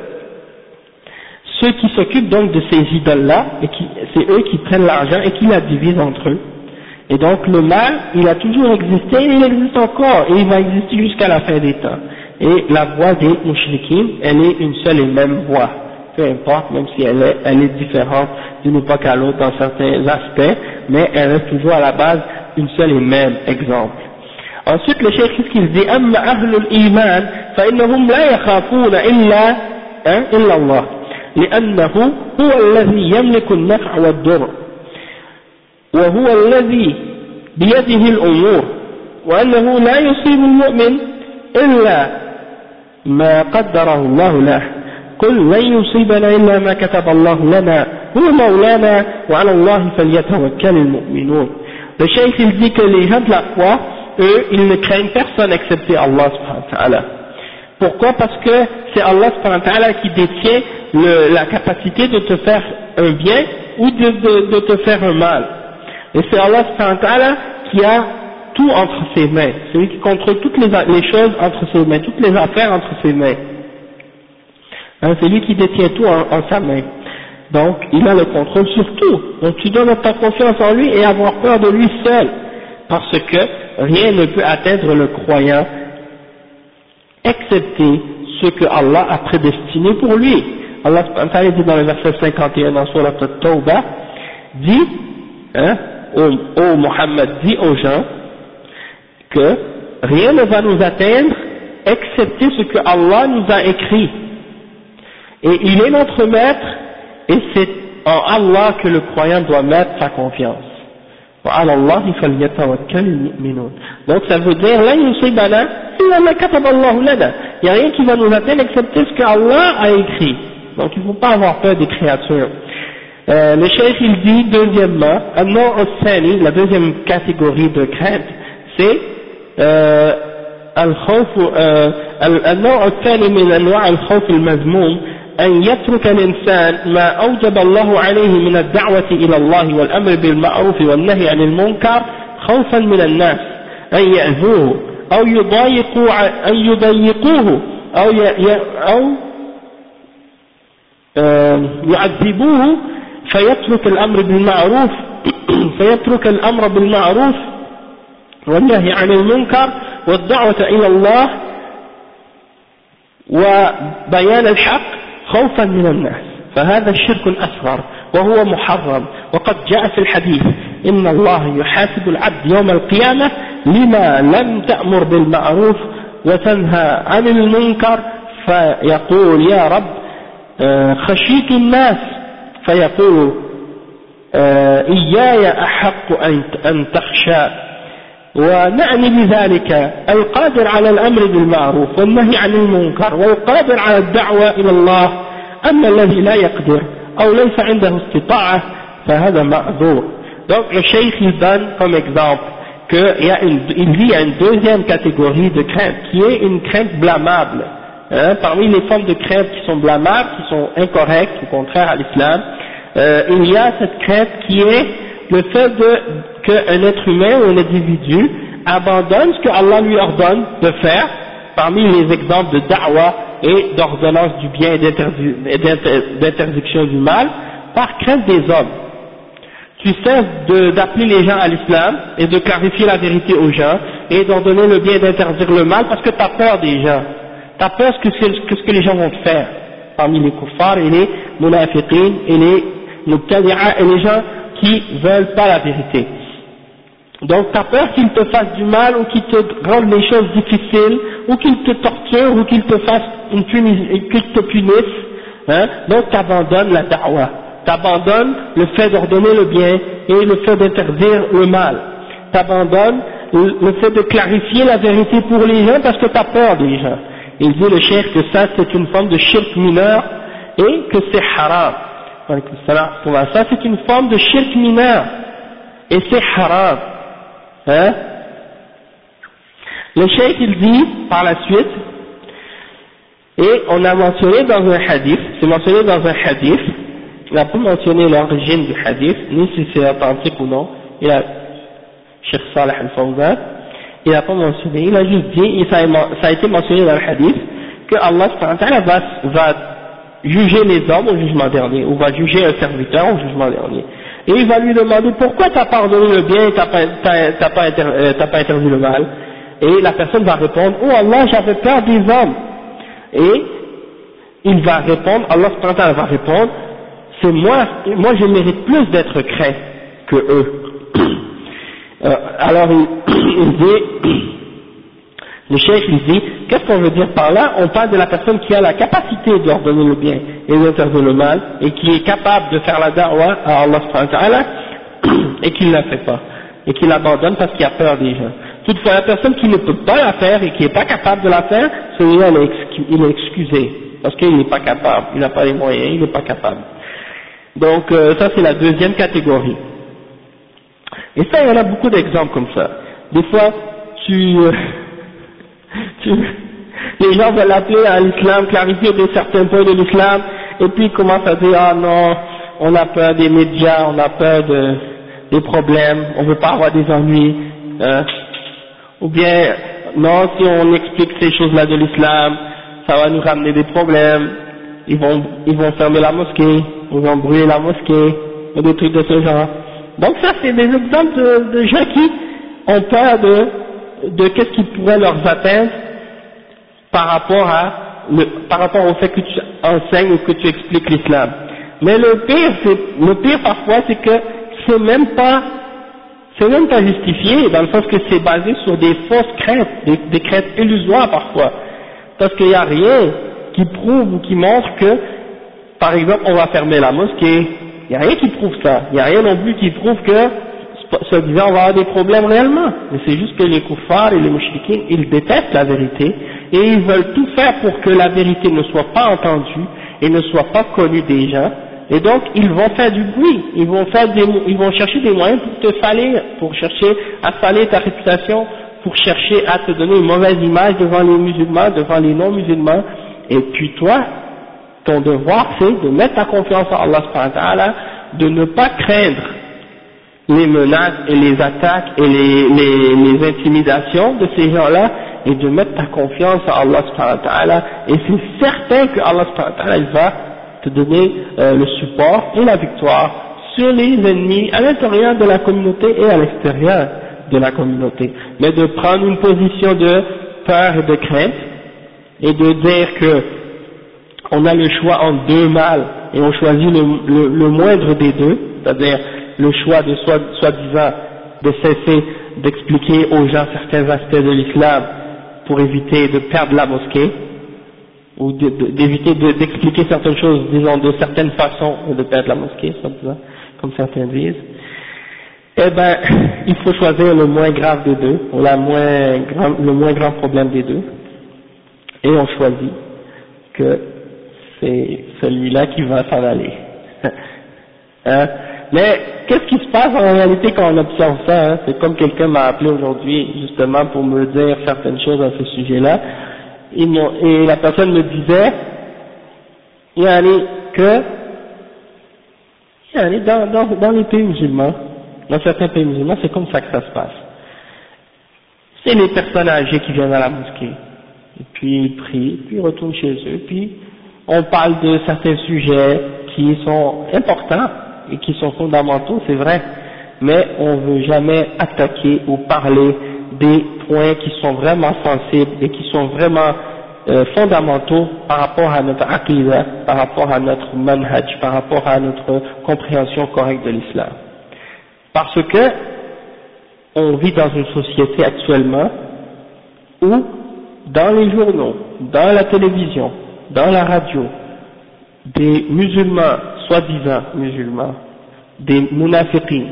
ceux qui s'occupent donc de ces idoles-là, c'est eux qui prennent l'argent et qui la divisent entre eux. Et donc le mal, il a toujours existé, et il existe encore, et il va exister jusqu'à la fin des temps. Et la voie des mouchriquins, elle est une seule et même voie, peu importe, même si elle est différente d'une époque à l'autre dans certains aspects, mais elle reste toujours à la base une seule et même exemple. Ensuite, le cheikh, qu'est-ce qu'il dit? أما أهل الإيمان فإنهم لا يخافون إلا الله لأنه هو الذي يملك النفع والضر وهو الذي بيده الأمور وأنه لا يصيب المؤمن إلا ما قدره الله له قل لن يصيبنا إلا ما كتب الله لنا هو مولانا وعلى الله فليتوكل المؤمنون. Le cheikh il dit que les gens de la foi, eux, ils ne craignent personne excepté Allah subhanahu wa ta'ala. Pourquoi? Parce que c'est Allah subhanahu wa ta'ala qui détient la capacité de te faire un bien ou de te faire un mal. Et c'est Allah subhanahu wa ta'ala qui a tout entre ses mains. C'est lui qui contrôle toutes les choses entre ses mains, toutes les affaires entre ses mains. C'est lui qui détient tout en sa main. Donc, il a le contrôle sur tout. Donc, tu dois mettre ta confiance en lui et avoir peur de lui seul. Parce que rien ne peut atteindre le croyant, excepté ce que Allah a prédestiné pour lui. Allah dit dans le verset 51 dans Surat At-Tawbah, dit, ô Muhammad, dit aux gens que rien ne va nous atteindre excepté ce que Allah nous a écrit. Et il est notre maître, et c'est en Allah que le croyant doit mettre sa confiance. وعلى الله فليتوكل المؤمنون. Donc ça veut dire لا يصيبنا إلا ما كتب الله لنا. Il n'y a rien qui va nous atteindre excepté ce que Allah a écrit. Donc il ne faut pas avoir peur des créatures. Le cheikh il dit deuxièmement, la deuxième catégorie de crainte, c'est النوع الثاني من أنواع الخوف المذموم أن يترك الإنسان ما أوجب الله عليه من الدعوة إلى الله والأمر بالمعروف والنهي عن المنكر خوفا من الناس أن يأذوه أو يضيقوه أو يعذبوه فيترك الأمر بالمعروف والنهي عن المنكر والدعوة إلى الله وبيان الحق خوفا من الناس فهذا الشرك أصغر وهو محرم وقد جاء في الحديث إن الله يحاسب العبد يوم القيامة لما لم تأمر بالمعروف وتنهى عن المنكر فيقول يا رب خشيت الناس فيقول إياي أحق أن تخشى ونعني بذلك القادر على الأمر بالمعروف والنهي عن المنكر والقادر على الدعوة إلى الله أما الذي لا يقدر أو ليس عنده استطاعة فهذا معذور. Donc le cheikh il donne comme exemple qu'il y a une deuxième catégorie de crainte qui est une crainte blâmable. Parmi les formes de crainte qui sont blâmables, qui sont incorrectes, au contraire à l'islam, il y a cette crainte qui est le fait qu'un être humain ou un individu abandonne ce que Allah lui ordonne de faire, parmi les exemples de da'wa et d'ordonnance du bien et d'interdiction du mal, par crainte des hommes. Tu cesses d'appeler les gens à l'islam et de clarifier la vérité aux gens et d'ordonner le bien et d'interdire le mal parce que tu as peur des gens. Tu as peur de ce que les gens vont te faire, parmi les kuffars et les munafiqin et les mubtadi'a et les gens qui veulent pas la vérité. Donc tu as peur qu'ils te fassent du mal ou qu'ils te rendent les choses difficiles ou qu'ils te torturent ou qu'ils te fassent qu'ils te punissent, hein? Donc tu abandonnes la da'wa, tu abandonnes le fait d'ordonner le bien et le fait d'interdire le mal, tu abandonnes le fait de clarifier la vérité pour les gens parce que tu as peur des gens. Il dit le cheikh que ça c'est une forme de shirk mineur et que c'est haram. Ça c'est une forme de shirk mineur et c'est haram. Hein? Le cheikh il dit par la suite, et on a mentionné dans un hadith, c'est mentionné dans un hadith, il n'a pas mentionné l'origine du hadith, ni si c'est authentique ou non, il a, Cheikh Salih al-Fawzan, il n'a pas mentionné, il a juste dit, et ça a été mentionné dans le hadith, que Allah va juger les hommes au jugement dernier, ou va juger un serviteur au jugement dernier. Et il va lui demander pourquoi tu n'as pas ordonné le bien et t'as pas interdit le mal. Et la personne va répondre, oh Allah, j'avais peur des hommes. Et il va répondre, Allah va répondre, c'est moi je mérite plus d'être craint que eux. Alors il dit, le cheikh il dit, qu'est-ce qu'on veut dire par là? On parle de la personne qui a la capacité d'ordonner le bien et d'interdire le mal, et qui est capable de faire la da'wa à Allah subhanahu wa ta'ala, et qui ne la fait pas, et qui l'abandonne parce qu'il a peur des gens. Toutefois, la personne qui ne peut pas la faire et qui n'est pas capable de la faire, celui-là il est excusé, parce qu'il n'est pas capable, il n'a pas les moyens, il n'est pas capable. Donc ça c'est la deuxième catégorie. Et ça, il y en a beaucoup d'exemples comme ça. Des fois, les gens veulent appeler à l'islam, clarifier certains points de l'islam, et puis ils commencent à dire, ah non, on a peur des médias, on a peur des problèmes, on ne veut pas avoir des ennuis, ou bien, non, si on explique ces choses-là de l'islam, ça va nous ramener des problèmes, ils vont fermer la mosquée, ils vont brûler la mosquée, ou des trucs de ce genre. Donc ça, c'est des exemples de gens qui ont peur de qu'est-ce qui pourrait leur atteindre par rapport au fait que tu enseignes ou que tu expliques l'islam. Mais le pire parfois, c'est que c'est même pas justifié, dans le sens que c'est basé sur des fausses craintes, des craintes illusoires parfois, parce qu'il n'y a rien qui prouve ou qui montre que, par exemple, on va fermer la mosquée. Il n'y a rien qui prouve ça. Il n'y a rien non plus qui prouve que, soi-disant, on va avoir des problèmes réellement. Mais c'est juste que les kuffars et les mouchriquins, ils détestent la vérité et ils veulent tout faire pour que la vérité ne soit pas entendue et ne soit pas connue des gens. Et donc, ils vont faire du bruit. Ils vont chercher des moyens pour te salir, pour chercher à salir ta réputation, pour chercher à te donner une mauvaise image devant les musulmans, devant les non-musulmans. Et puis toi, ton devoir, c'est de mettre ta confiance en Allah subhanahu wa ta'ala, de ne pas craindre les menaces et les attaques et les intimidations de ces gens-là, et de mettre ta confiance en Allah subhanahu wa ta'ala, et c'est certain que Allah subhanahu wa ta'ala, il va te donner le support et la victoire sur les ennemis à l'intérieur de la communauté et à l'extérieur de la communauté. Mais de prendre une position de peur et de crainte, et de dire que on a le choix entre deux mâles et on choisit le moindre des deux, c'est-à-dire le choix de soi-disant de cesser d'expliquer aux gens certains aspects de l'islam pour éviter de perdre la mosquée, ou d'éviter d'expliquer certaines choses, disons de certaines façons, de perdre la mosquée, comme certains disent. Eh ben, il faut choisir le moins grave des deux, ou le moins grand problème des deux, et on choisit que c'est celui-là qui va s'en aller. Hein? Mais qu'est-ce qui se passe en réalité quand on observe ça, hein? C'est comme quelqu'un m'a appelé aujourd'hui justement pour me dire certaines choses à ce sujet-là, et la personne me disait dans les pays musulmans, dans certains pays musulmans, c'est comme ça que ça se passe. C'est les personnes âgées qui viennent à la mosquée, et puis ils prient, puis ils retournent chez eux, puis on parle de certains sujets qui sont importants et qui sont fondamentaux, c'est vrai, mais on ne veut jamais attaquer ou parler des points qui sont vraiment sensibles et qui sont vraiment fondamentaux par rapport à notre aqidah, par rapport à notre manhaj, par rapport à notre compréhension correcte de l'islam. Parce que on vit dans une société actuellement où dans les journaux, dans la télévision, dans la radio, des musulmans, soi-disant musulmans, des munafiqins,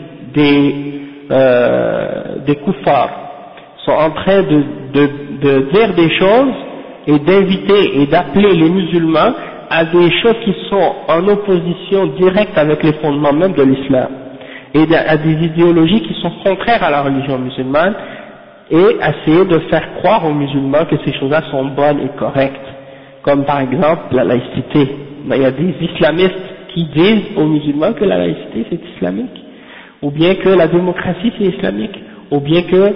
des kuffars, sont en train de dire des choses et d'inviter et d'appeler les musulmans à des choses qui sont en opposition directe avec les fondements même de l'islam, et à des idéologies qui sont contraires à la religion musulmane, et essayer de faire croire aux musulmans que ces choses-là sont bonnes et correctes, comme par exemple la laïcité. Il y a des islamistes qui disent aux musulmans que la laïcité c'est islamique, ou bien que la démocratie c'est islamique, ou bien que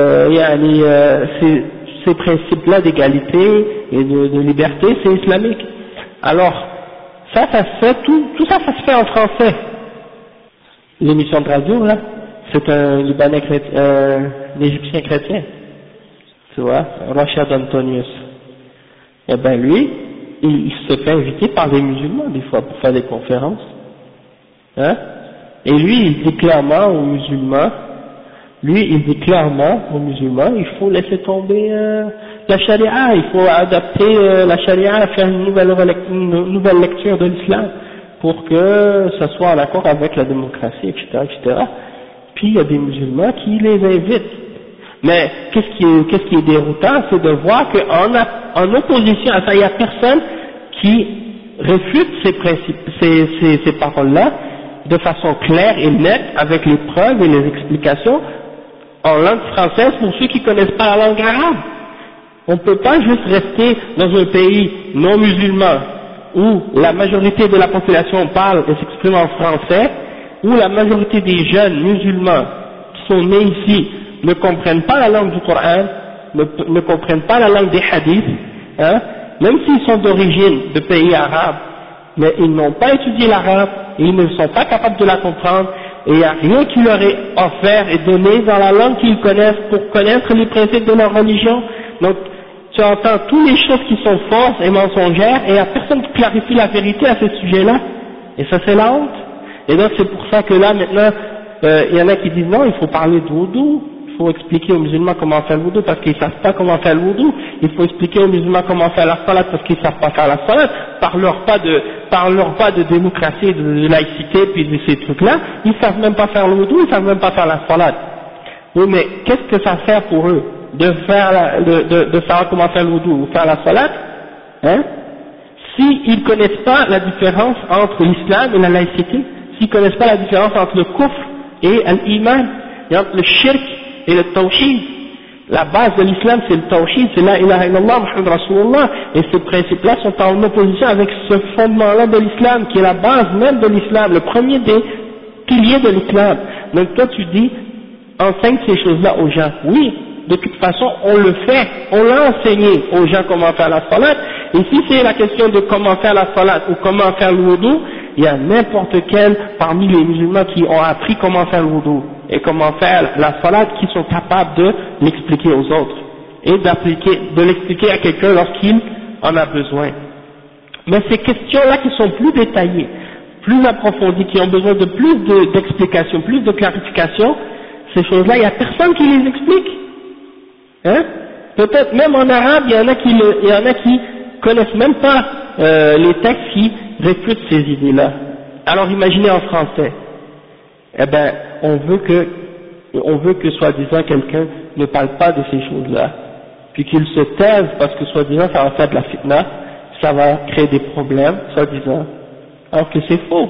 ces principes-là d'égalité et de liberté c'est islamique. Alors ça se fait, tout ça se fait en français. L'émission de radio là, c'est un Libanais chrétien, un Égyptien chrétien, tu vois, Rachad Antonius. Et ben lui, il se fait inviter par des musulmans des fois pour faire des conférences, hein, et lui il dit clairement aux musulmans, il faut laisser tomber la charia, il faut adapter la charia, faire une nouvelle lecture de l'islam pour que ça soit en accord avec la démocratie, etc., etc. Puis il y a des musulmans qui les invitent. Mais qu'est-ce qui est déroutant, c'est de voir qu'en opposition à ça, il n'y a personne qui réfute ces principes, ces paroles-là de façon claire et nette, avec les preuves et les explications en langue française pour ceux qui ne connaissent pas la langue arabe. On ne peut pas juste rester dans un pays non musulman où la majorité de la population parle et s'exprime en français, où la majorité des jeunes musulmans qui sont nés ici ne comprennent pas la langue du Coran, ne comprennent pas la langue des hadiths, hein, même s'ils sont d'origine de pays arabes, mais ils n'ont pas étudié l'arabe, et ils ne sont pas capables de la comprendre, et il n'y a rien qui leur est offert et donné dans la langue qu'ils connaissent pour connaître les principes de leur religion. Donc tu entends toutes les choses qui sont fausses et mensongères, et il n'y a personne qui clarifie la vérité à ce sujet-là, et ça c'est la honte. Et donc c'est pour ça que là maintenant, il y en a qui disent non, il faut parler de wudu, il faut expliquer aux musulmans comment faire le wudu parce qu'ils ne savent pas comment faire le wudu, il faut expliquer aux musulmans comment faire la salat parce qu'ils ne savent pas faire la salat, parle-leur pas de démocratie, de laïcité, puis de ces trucs-là, ils ne savent même pas faire le wudu, ils ne savent même pas faire la salat. Oui, mais qu'est-ce que ça fait pour eux de savoir comment faire le wudu ou faire la salat, hein, s'ils ne connaissent pas la différence entre l'islam et la laïcité, s'ils ne connaissent pas la différence entre le kufr et l'iman, et entre le shirk et le tawhid. La base de l'islam c'est le tawhid, c'est la ilaha illallah Muhammad Rasulullah, et ces principes-là sont en opposition avec ce fondement-là de l'islam, qui est la base même de l'islam, le premier des piliers de l'islam. Donc toi tu dis, enseigne ces choses-là aux gens. Oui, de toute façon on le fait, on l'a enseigné aux gens comment faire la salat, et si c'est la question de comment faire la salat ou comment faire le wudu, il y a n'importe quel parmi les musulmans qui ont appris comment faire le wudu et comment faire la salat qui sont capables de l'expliquer aux autres et de l'expliquer à quelqu'un lorsqu'il en a besoin. Mais ces questions-là qui sont plus détaillées, plus approfondies, qui ont besoin de plus d'explications, plus de clarifications, ces choses-là, il n'y a personne qui les explique. Hein? Peut-être même en arabe, il y en a qui connaissent même pas les textes qui réfutent ces idées-là. Alors imaginez en français. Eh ben, on veut que soi-disant quelqu'un ne parle pas de ces choses-là, puis qu'il se taise parce que soi-disant ça va faire de la fitna, ça va créer des problèmes, soi-disant. Alors que c'est faux.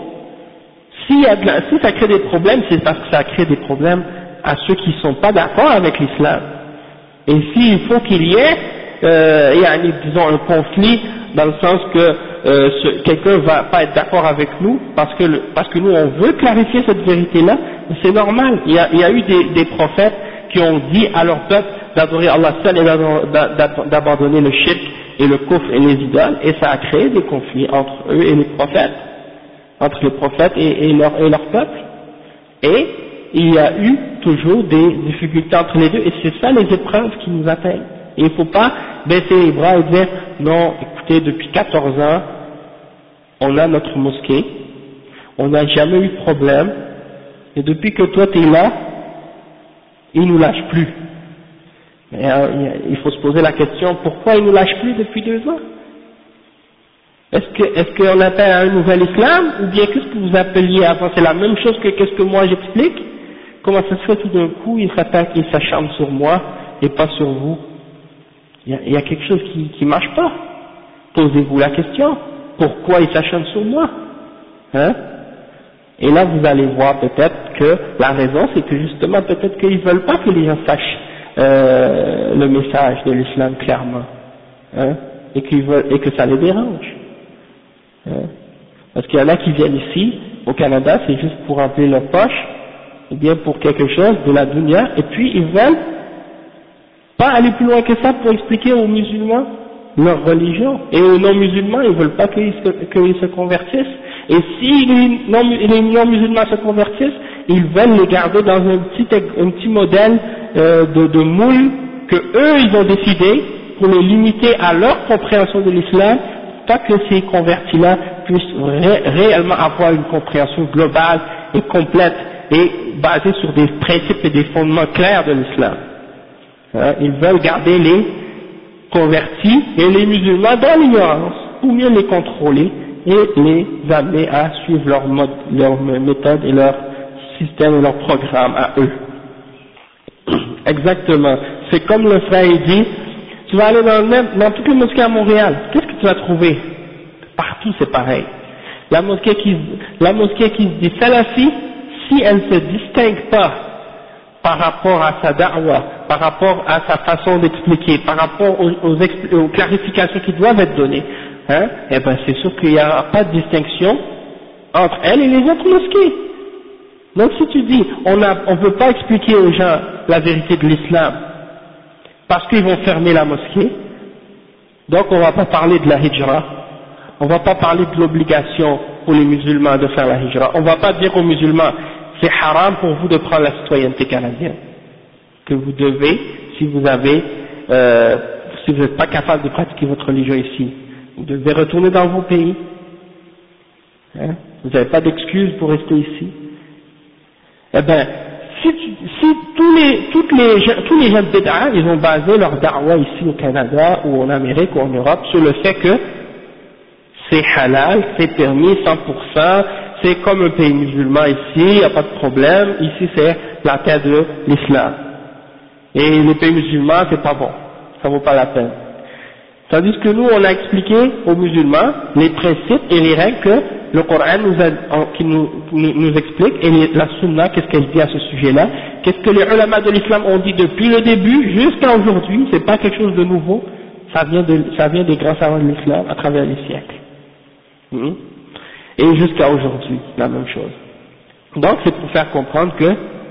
Si ça crée des problèmes, c'est parce que ça crée des problèmes à ceux qui ne sont pas d'accord avec l'islam. Et s'il faut qu'il y ait, disons, un conflit dans le sens que quelqu'un va pas être d'accord avec nous parce que nous on veut clarifier cette vérité-là, c'est normal. Il y a eu des prophètes qui ont dit à leur peuple, d'adorer Allah seul et d'abandonner le shirk et le kufr et les idoles, et ça a créé des conflits entre eux et les prophètes, entre les prophètes et leur peuple, et il y a eu toujours des difficultés entre les deux, et c'est ça les épreuves qui nous atteignent. Et il ne faut pas baisser les bras et dire non, écoutez, depuis 14 ans, on a notre mosquée, on n'a jamais eu de problème, et depuis que toi tu es là, il ne nous lâche plus. Mais il faut se poser la question, pourquoi il ne nous lâche plus depuis 2 ans? Est-ce qu'on appelle à un nouvel islam, ou bien qu'est-ce que vous appeliez avant? C'est la même chose que qu'est-ce que moi j'explique? Comment ça se fait tout d'un coup, il s'attaque, il s'acharne sur moi, et pas sur vous? Il y a quelque chose qui marche pas. Posez-vous la question, pourquoi il s'acharne sur moi? Hein? Et là vous allez voir peut-être que la raison c'est que justement peut-être qu'ils veulent pas que les gens sachent le message de l'islam clairement, hein? Et que ça les dérange, hein? Parce qu'il y en a qui viennent ici au Canada, c'est juste pour remplir leur poche ou bien pour quelque chose de la dunya, et puis ils veulent pas aller plus loin que ça pour expliquer aux musulmans leur religion, et aux non-musulmans ils veulent pas qu'ils se convertissent. Et si les non-musulmans se convertissent, ils veulent les garder dans un petit modèle de moule que eux ils ont décidé pour les limiter à leur compréhension de l'islam, pas que ces convertis-là puissent réellement avoir une compréhension globale et complète et basée sur des principes et des fondements clairs de l'islam. Hein, ils veulent garder les convertis et les musulmans dans l'ignorance, ou mieux les contrôler et les amener à suivre leur méthode et leur système et leur programme à eux. Exactement. C'est comme le frère dit, tu vas aller dans toutes les mosquées à Montréal, qu'est-ce que tu vas trouver? Partout c'est pareil. La mosquée qui se dit salafi, si elle ne se distingue pas par rapport à sa da'wa, par rapport à sa façon d'expliquer, par rapport aux clarifications qui doivent être données, hein, eh ben c'est sûr qu'il n'y aura pas de distinction entre elle et les autres mosquées. Donc si tu dis, on ne veut pas expliquer aux gens la vérité de l'islam, parce qu'ils vont fermer la mosquée, donc on ne va pas parler de la hijra, on ne va pas parler de l'obligation pour les musulmans de faire la hijra, on ne va pas dire aux musulmans, c'est haram pour vous de prendre la citoyenneté canadienne, que vous devez, si vous n'êtes pas capable de pratiquer votre religion ici, vous devez retourner dans vos pays, hein, vous n'avez pas d'excuse pour rester ici. Eh ben, si tous les gens de bid'a, ils ont basé leur da'wa ici au Canada ou en Amérique ou en Europe sur le fait que c'est halal, c'est permis 100%, c'est comme un pays musulman ici, il n'y a pas de problème, ici c'est la terre de l'islam. Et les pays musulmans, c'est pas bon, ça vaut pas la peine. Tandis que nous, on a expliqué aux musulmans les principes et les règles que le Coran nous explique, et la Sunna, qu'est-ce qu'elle dit à ce sujet-là, qu'est-ce que les ulama de l'islam ont dit depuis le début jusqu'à aujourd'hui, c'est pas quelque chose de nouveau, ça vient des grands savants de l'islam à travers les siècles. Et jusqu'à aujourd'hui, la même chose. Donc c'est pour faire comprendre que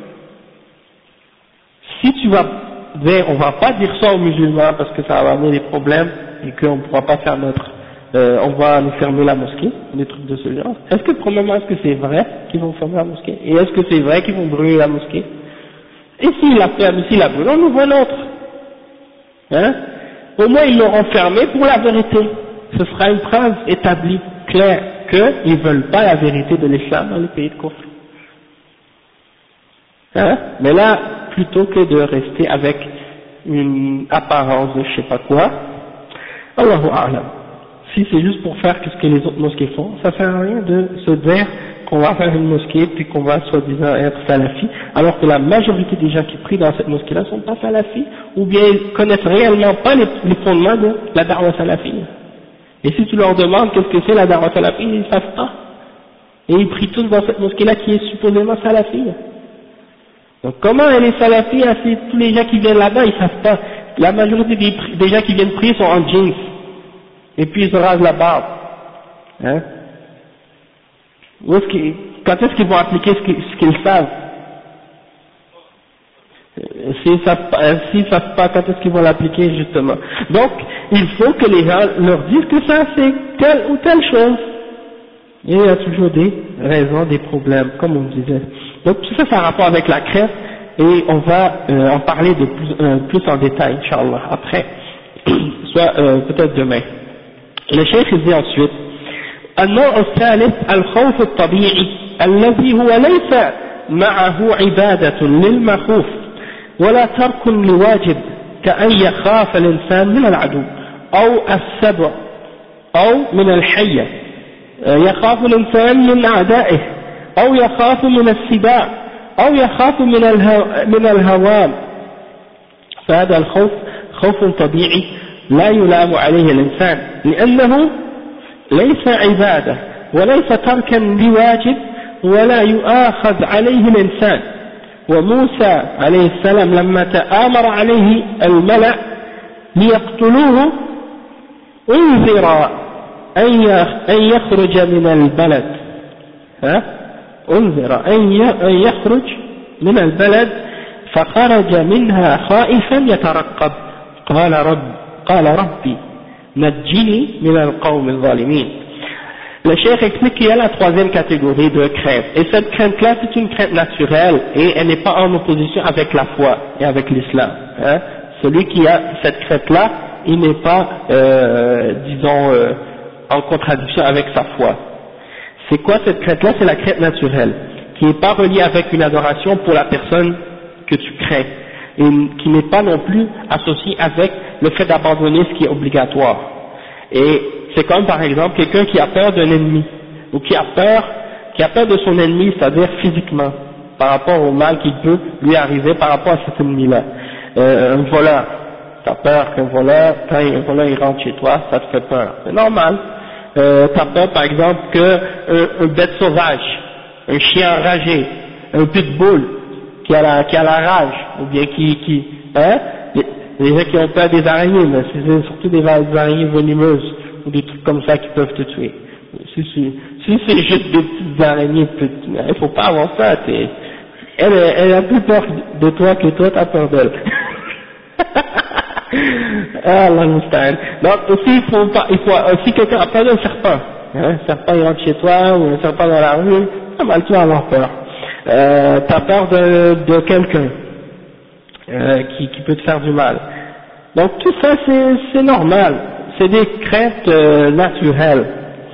si tu vas dire, on va pas dire ça aux musulmans parce que ça va amener des problèmes et qu'on ne pourra pas faire on va nous fermer la mosquée, des trucs de ce genre. Est-ce que c'est vrai qu'ils vont fermer la mosquée? Et est-ce que c'est vrai qu'ils vont brûler la mosquée? Et s'il la ferme, s'il la brûle, on ouvre un autre. Hein? Au moins ils l'auront fermé pour la vérité. Ce sera une preuve établie, claire, qu'ils ne veulent pas la vérité de l'islam dans les pays de conflit. Hein? Mais là, plutôt que de rester avec une apparence de je sais pas quoi, Allahu A'lam. Si c'est juste pour faire ce que les autres mosquées font, ça sert à rien de se dire qu'on va faire une mosquée puis qu'on va soi-disant être salafi, alors que la majorité des gens qui prient dans cette mosquée-là ne sont pas salafis, ou bien ils connaissent réellement pas les fondements de la da'wa salafi. Et si tu leur demandes qu'est-ce que c'est la da'wa salafi, ils ne savent pas. Et ils prient tous dans cette mosquée-là qui est supposément salafi. Donc comment elle est salafi, si tous les gens qui viennent là-bas, ils ne savent pas. La majorité des gens qui viennent prier sont en jeans. Et puis ils se rasent la barbe. Hein? Quand est-ce qu'ils vont appliquer ce qu'ils savent? s'ils savent pas quand est-ce qu'ils vont l'appliquer justement. Donc, il faut que les gens leur disent que ça c'est telle ou telle chose. Et il y a toujours des raisons, des problèmes, comme on disait. Donc tout ça, ça a rapport avec la crête, et on va en parler de plus en détail, Inch'Allah, après, soit peut-être demain. Le cheikh dit ensuite, النوع الثالث الخوف الطبيعي الذي هو ليس معه عبادة للمخوف ولا ترك لواجب كأن يخاف الإنسان من العدو أو السبع أو من الحية يخاف الإنسان من أعدائه أو يخاف من السباع أو يخاف من الهوام فهذا الخوف خوف طبيعي لا يلام عليه الإنسان لأنه ليس عبادة وليس تركا لواجب ولا يؤاخذ عليه الإنسان. وموسى عليه السلام لما تآمر عليه الملأ ليقتلوه انذر أن يخرج من البلد انذر أن يخرج من البلد فخرج منها خائفا يترقب قال ربي نجني من القوم الظالمين. Le cheikh explique qu'il y a la troisième catégorie de crainte, et cette crainte-là c'est une crainte naturelle et elle n'est pas en opposition avec la foi et avec l'islam. Celui qui a cette crainte-là, il n'est pas, en contradiction avec sa foi. C'est quoi cette crainte-là? C'est la crainte naturelle, qui n'est pas reliée avec une adoration pour la personne que tu crains, et qui n'est pas non plus associée avec le fait d'abandonner ce qui est obligatoire. Et c'est comme par exemple quelqu'un qui a peur d'un ennemi, ou qui a peur de son ennemi, c'est-à-dire physiquement, par rapport au mal qui peut lui arriver par rapport à cet ennemi-là. Un voleur, t'as peur qu'un voleur, quand un voleur il rentre chez toi, ça te fait peur, c'est normal. T'as peur par exemple qu'un bête sauvage, un chien enragé, un pitbull qui a la rage, ou bien les gens qui ont peur des araignées, mais c'est surtout des araignées venimeuses ou des trucs comme ça qui peuvent te tuer. Si c'est juste des petites araignées, il faut pas avoir ça. Elle a plus peur de toi que toi t'as peur d'elle. Allah musta'an. Donc aussi il faut aussi quelqu'un a peur d'un serpent. Un serpent il rentre chez toi, ou un serpent dans la rue, ça mal tu vas avoir peur. T'as peur de quelqu'un qui peut te faire du mal. Donc tout ça c'est normal, c'est des craintes naturelles.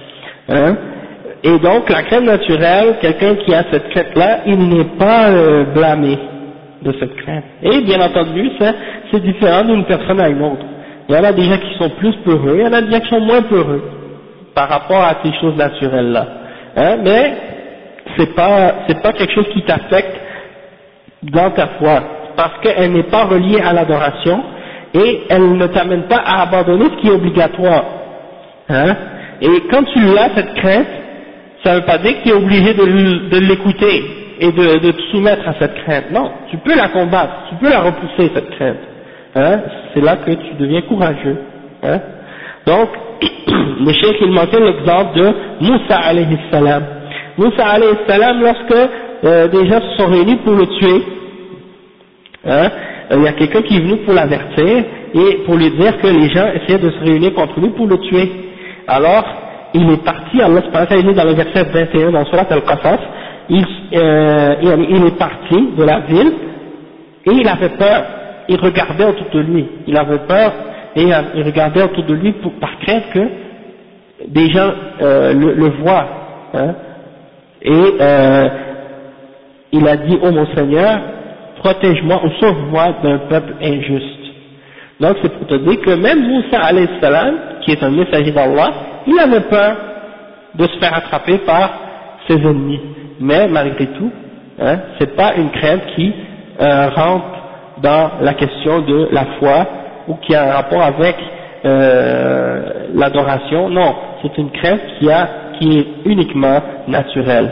Et donc la crainte naturelle, quelqu'un qui a cette crainte-là, il n'est pas blâmé de cette crainte. Et bien entendu, ça c'est différent d'une personne à une autre. Il y en a des gens qui sont plus peureux, il y en a des gens qui sont moins peureux par rapport à ces choses naturelles-là. Mais c'est pas quelque chose qui t'affecte dans ta foi, parce qu'elle n'est pas reliée à l'adoration et elle ne t'amène pas à abandonner ce qui est obligatoire. Et quand tu l'as, cette crainte, ça ne veut pas dire que tu es obligé de l'écouter et de te soumettre à cette crainte. Non, tu peux la combattre, tu peux la repousser, cette crainte. C'est là que tu deviens courageux. Donc, le cheikh il mentionne l'exemple de Moussa alayhi salam. Moussa alayhi salam, lorsque des gens se sont réunis pour le tuer, il y a quelqu'un qui est venu pour l'avertir et pour lui dire que les gens essayaient de se réunir contre lui pour le tuer. Alors, il est parti, Allah subhanahu wa ta'ala dit dans le verset 21 dans Surat Al-Qasas, il est parti de la ville et il avait peur, il regardait autour de lui, il avait peur et il regardait autour de lui par crainte que des gens le voient. Et il a dit, oh mon Seigneur, protège-moi ou sauve-moi d'un peuple injuste. Donc c'est pour te dire que même Moussa alayhi salam, qui est un messager d'Allah, il avait peur de se faire attraper par ses ennemis. Mais malgré tout, c'est pas une crainte qui rentre dans la question de la foi ou qui a un rapport avec l'adoration. Non, c'est une crainte qui est uniquement naturelle.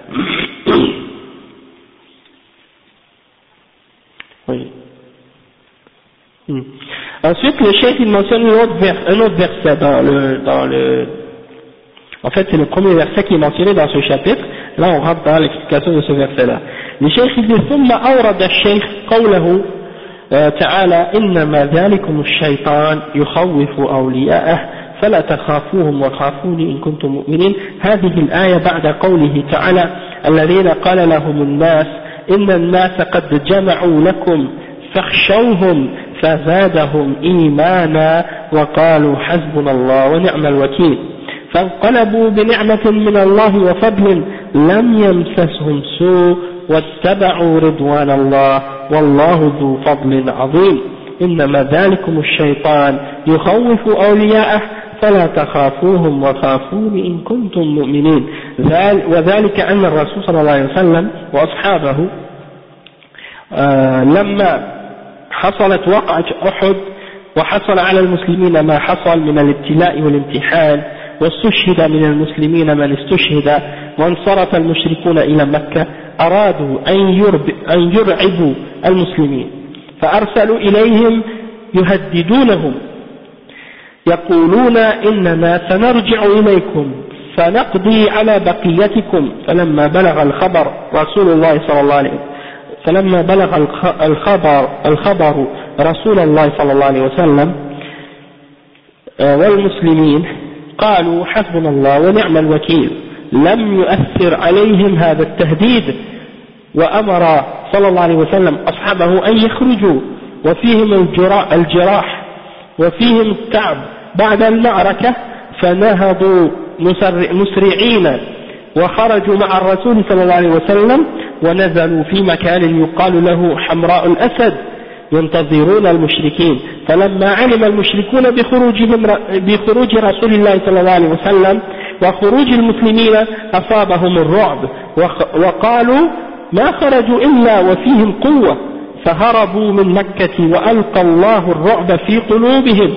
Oui. Ensuite, le cheikh il mentionne un autre verset en fait c'est le premier verset qui est mentionné dans ce chapitre. Là on rentre dans l'explication de ce verset là. Le cheikh il dit ثم أورد الشيخ قوله تعالى إنما ذلكم الشيطان يخوف أولياءه فلا تخافوهم وخافوني إن كنتم مؤمنين. هذه الآية بعد قوله تعالى الذين قال لهم الناس إن الناس قد جمعوا لكم فاخشوهم فزادهم إيمانا وقالوا حسبنا الله ونعم الوكيل فانقلبوا بنعمة من الله وفضل لم يمسسهم سوء واتبعوا رضوان الله والله ذو فضل عظيم. إنما ذلكم الشيطان يخوف أولياءه فلا تخافوهم وخافوني إن كنتم مؤمنين. وذلك أن الرسول صلى الله عليه وسلم وأصحابه لما حصلت وقعة أحد وحصل على المسلمين ما حصل من الابتلاء والامتحان واستشهد من المسلمين من استشهد وانصرف المشركون إلى مكة أرادوا أن يرعبوا المسلمين فأرسلوا إليهم يهددونهم يقولون إننا سنرجع إليكم فنقضي على بقيتكم. فلما بلغ الخبر رسول الله صلى الله عليه وسلم فلما بلغ الخبر رسول الله صلى الله عليه وسلم والمسلمين قالوا حسبنا الله ونعم الوكيل لم يؤثر عليهم هذا التهديد وأمر صلى الله عليه وسلم أصحابه أن يخرجوا وفيهم الجراح وفيهم التعب بعد المعركة فنهضوا مسرعين وخرجوا مع الرسول صلى الله عليه وسلم ونزلوا في مكان يقال له حمراء الأسد ينتظرون المشركين. فلما علم المشركون بخروج رسول الله صلى الله عليه وسلم وخروج المسلمين أصابهم الرعب وقالوا ما خرجوا إلا وفيهم قوة فهربوا من مكة وألقى الله الرعب في قلوبهم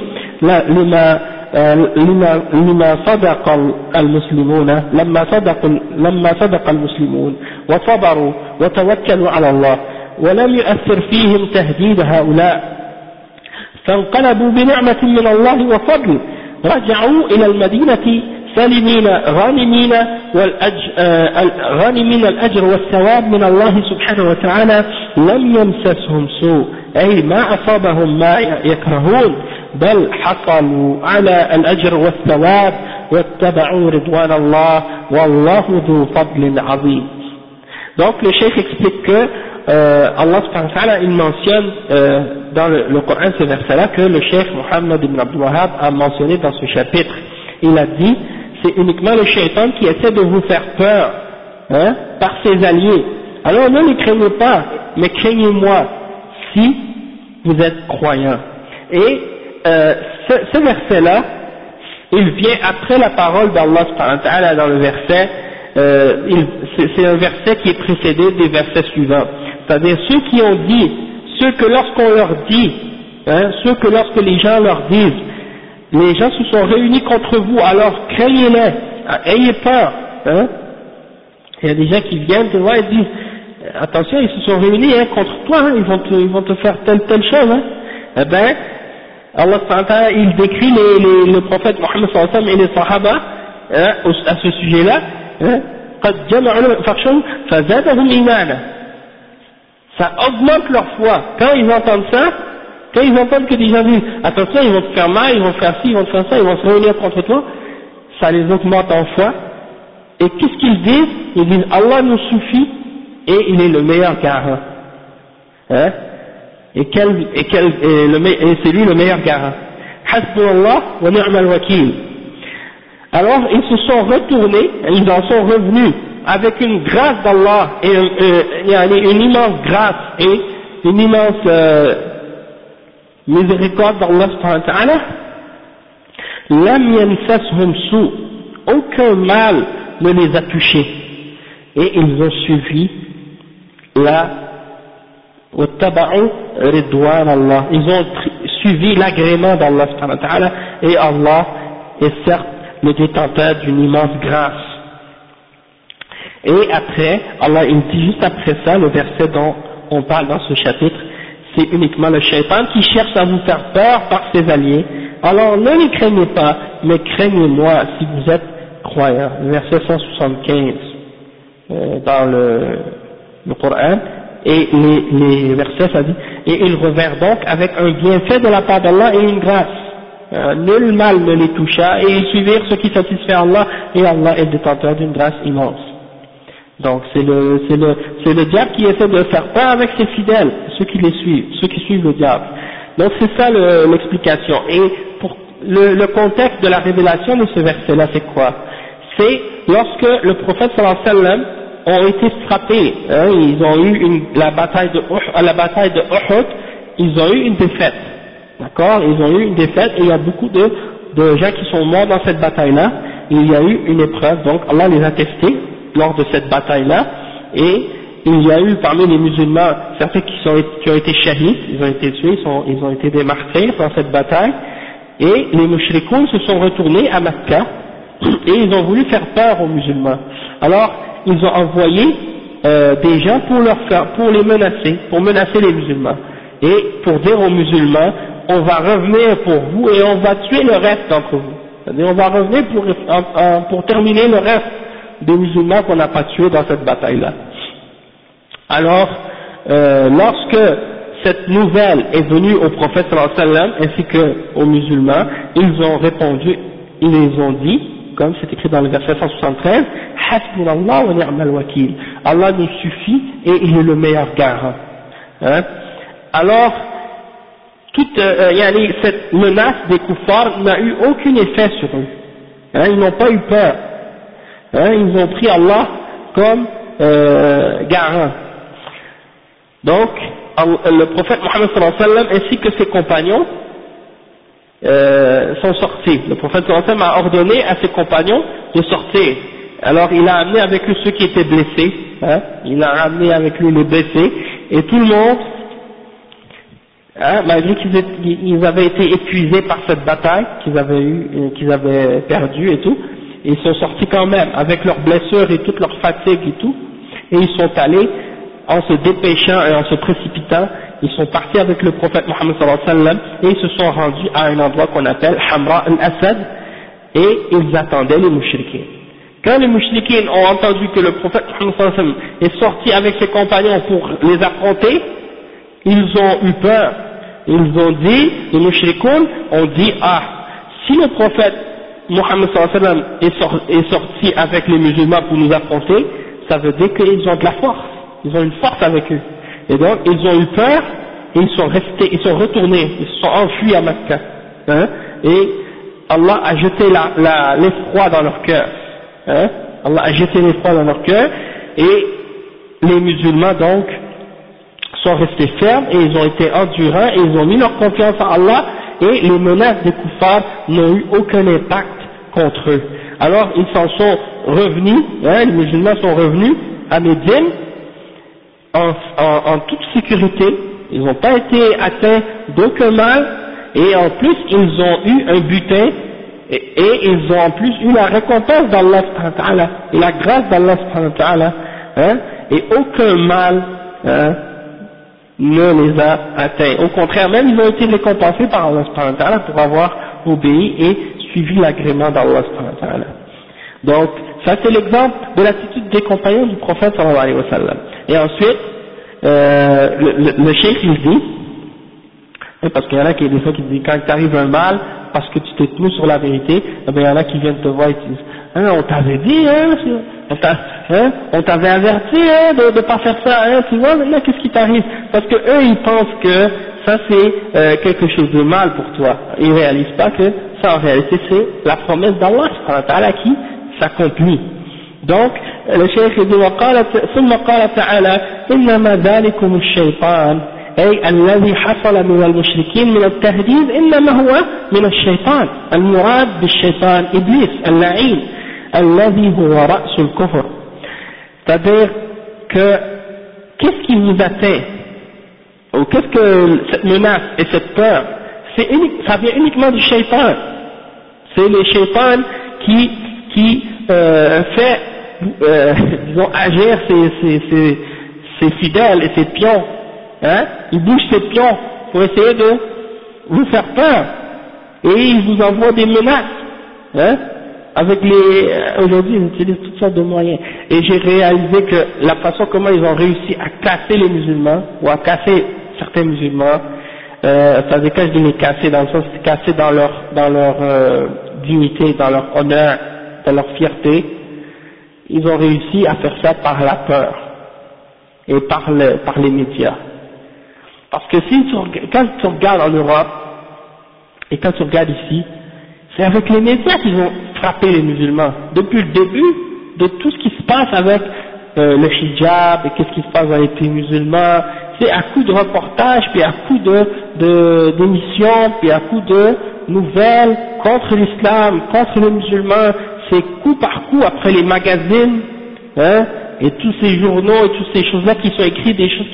لما صدق المسلمون لما صدق المسلمون وصبروا وتوكلوا على الله ولم يؤثر فيهم تهديد هؤلاء فانقلبوا بنعمة من الله وفضل رجعوا إلى المدينة سالمين غانمين الأجر والثواب من الله سبحانه وتعالى لم يمسسهم سوء أي ما أصابهم ما يكرهون بل حصلوا على الأجر والثواب واتبعوا رضوان الله والله ذو فضل عظيم. Donc le cheikh explique que Allah subhanahu wa ta'ala il mentionne dans le Coran ce verset-là que le cheikh Mohammed ibn Abdul Wahhab a mentionné dans ce chapitre. Il a dit c'est uniquement le shaitan qui essaie de vous faire peur par ses alliés. Alors ne les craignez pas, mais craignez-moi si vous êtes croyants. Et ce verset-là, il vient après la parole d'Allah subhanahu wa ta'ala dans le verset, c'est un verset qui est précédé des versets suivants. C'est-à-dire ceux qui ont dit, ceux que lorsqu'on leur dit, ceux que lorsque les gens leur disent, les gens se sont réunis contre vous, alors craignez-les, ayez peur. Il y a des gens qui viennent te voir et disent, attention, ils se sont réunis contre toi, ils vont te faire telle chose. Eh bien, Allah il décrit le prophète Mohammed sallallahu alayhi wa sallam et les sahaba à ce sujet-là. Ça augmente leur foi. Quand ils entendent ça, quand ils entendent que des gens disent attention, ils vont te faire mal, ils vont faire ci, ils vont te faire ça, ils vont se réunir contre toi, ça les augmente en foi. Et qu'est-ce qu'ils disent? Ils disent Allah nous suffit et il est le meilleur garant. Et c'est lui le meilleur garant. Hasbunallah wa ni'mal wakil. Alors ils se sont retournés, ils en sont revenus avec une grâce d'Allah et une immense grâce et une immense miséricorde d'Allah subhanahu wa ta'ala. Lam yamsashum su, aucun mal ne les a touchés et ils ont suivi wattaba'u ridwan Allah, ils ont suivi l'agrément d'Allah subhanahu wa ta'ala et Allah est certes le détenteur d'une immense grâce. Et après, Allah il dit juste après ça, le verset dont on parle dans ce chapitre, c'est uniquement le shaitan qui cherche à vous faire peur par ses alliés. Alors ne les craignez pas, mais craignez-moi si vous êtes croyants. Verset 175 dans le Coran. Et les versets ça dit et ils revinrent donc avec un bienfait de la part d'Allah et une grâce. Nul mal ne les toucha, et ils suivirent ce qui satisfait Allah, et Allah est détenteur d'une grâce immense. Donc c'est le diable qui essaie de faire peur avec ses fidèles, ceux qui les suivent, ceux qui suivent le diable. Donc c'est ça l'explication. Et pour le contexte de la révélation de ce verset-là, c'est quoi? C'est lorsque le prophète sallallahu alayhi wa sallam ont été frappés, ils ont eu la bataille de Uhud, ils ont eu une défaite. D'accord, ils ont eu une défaite et il y a beaucoup de gens qui sont morts dans cette bataille-là. Il y a eu une épreuve, donc Allah les a testés lors de cette bataille-là, et il y a eu parmi les musulmans certains qui ont été shahids, ils ont été tués, ils ont été des martyrs dans cette bataille, et les mushrikoun se sont retournés à Mecca et ils ont voulu faire peur aux musulmans. Alors ils ont envoyé des gens pour les menacer, pour menacer les musulmans, et pour dire aux musulmans: on va revenir pour vous et on va tuer le reste d'entre vous. C'est-à-dire on va revenir pour terminer le reste des musulmans qu'on n'a pas tués dans cette bataille-là. Alors, lorsque cette nouvelle est venue au prophète sallallahu alayhi wa sallam ainsi qu'aux musulmans, ils ont répondu, ils les ont dit, comme c'est écrit dans le verset 173, Hasbunallah wa ni'mal wakil. Allah nous suffit et il est le meilleur garant. Alors, cette menace des kuffars n'a eu aucun effet sur eux. Ils n'ont pas eu peur. Ils ont pris Allah comme garant. Donc, le prophète Mohammed sallallahu alayhi wa sallam ainsi que ses compagnons sont sortis. Le prophète sallallahu alayhi wa sallam a ordonné à ses compagnons de sortir. Alors, il a amené avec lui ceux qui étaient blessés. Il a amené avec lui les blessés. Et tout le monde, malgré qu'ils avaient été épuisés par cette bataille qu'ils avaient perdue et tout, ils sont sortis quand même avec leurs blessures et toute leur fatigue et tout, et ils sont allés en se dépêchant et en se précipitant, ils sont partis avec le prophète Mohammed sallallahu alayhi wa sallam et ils se sont rendus à un endroit qu'on appelle Hamra al-Asad, et ils attendaient les mouchriquins. Quand les mouchriquins ont entendu que le prophète Mohammed sallallahu alayhi wa sallam est sorti avec ses compagnons pour les affronter, ils ont eu peur. Ils ont dit, les mouchrikoun ont dit: si le prophète Mohammed sallallahu alayhi wa sallam est sorti avec les musulmans pour nous affronter, ça veut dire qu'ils ont de la force, ils ont une force avec eux. Et donc ils ont eu peur et ils sont retournés, ils se sont enfuis à Mecca. Et Allah a jeté l'effroi dans leur cœur. Allah a jeté l'effroi dans leur cœur, et les musulmans donc sont restés fermes et ils ont été endurants et ils ont mis leur confiance en Allah, et les menaces des kuffars n'ont eu aucun impact contre eux. Alors ils s'en sont revenus, les musulmans sont revenus à Médine en toute sécurité, ils n'ont pas été atteints d'aucun mal, et en plus ils ont eu un butin, et ils ont en plus eu la récompense d'Allah subhanahu wa ta'ala et la grâce d'Allah subhanahu wa ta'ala, et aucun mal ne les a atteints. Au contraire, même ils ont été récompensés par Allah subhanahu wa ta'ala pour avoir obéi et suivi l'agrément d'Allah subhanahu wa ta'ala. Donc, ça c'est l'exemple de l'attitude des compagnons du prophète sallallahu alayhi wa sallam. Et ensuite, le cheikh il dit, parce qu'il y en a qui des fois qui disent, quand t'arrive un mal, parce que tu t'es tenu sur la vérité, eh bien il y en a qui viennent te voir et te disent: on t'avait dit, on t'avait averti de pas faire ça, tu vois, maintenant qu'est-ce qui t'arrive? Parce que eux ils pensent que ça c'est quelque chose de mal pour toi. Ils réalisent pas que ça en réalité c'est la promesse d'Allah subhanahu wa ta'ala qui s'accomplit. Donc le cheikh dit: ثم قال تعالى إنما ذلكم الشيطان أي الذي حصل من المشركين من التهديد إنما هو من الشيطان. المراد بالشيطان إبليس اللعين الذي هو رأس الكفر. C'est-à-dire que qu'est-ce qui vous atteint, ou qu'est-ce que cette menace et cette peur, ça vient uniquement du shaitan. C'est le shaitan qui fait disons agir ses fidèles et ses pions, il bouge ses pions pour essayer de vous faire peur, et il vous envoie des menaces, avec aujourd'hui ils utilisent toutes sortes de moyens, et j'ai réalisé que la façon comment ils ont réussi à casser les musulmans, ou à casser certains musulmans, c'est-à-dire quand je dis les casser, dans le sens de casser dans leur dignité, dans leur honneur, dans leur fierté, ils ont réussi à faire ça par la peur et par les médias. Parce que quand tu regardes en Europe et quand tu regardes ici, c'est avec les médias qu'ils ont frappé les musulmans. Depuis le début de tout ce qui se passe avec le hijab et qu'est-ce qui se passe avec les musulmans, c'est à coup de reportages, puis à coup d'émissions, puis à coup de nouvelles contre l'islam, contre les musulmans, c'est coup par coup après les magazines, hein, et tous ces journaux et toutes ces choses-là qui sont écrits, des choses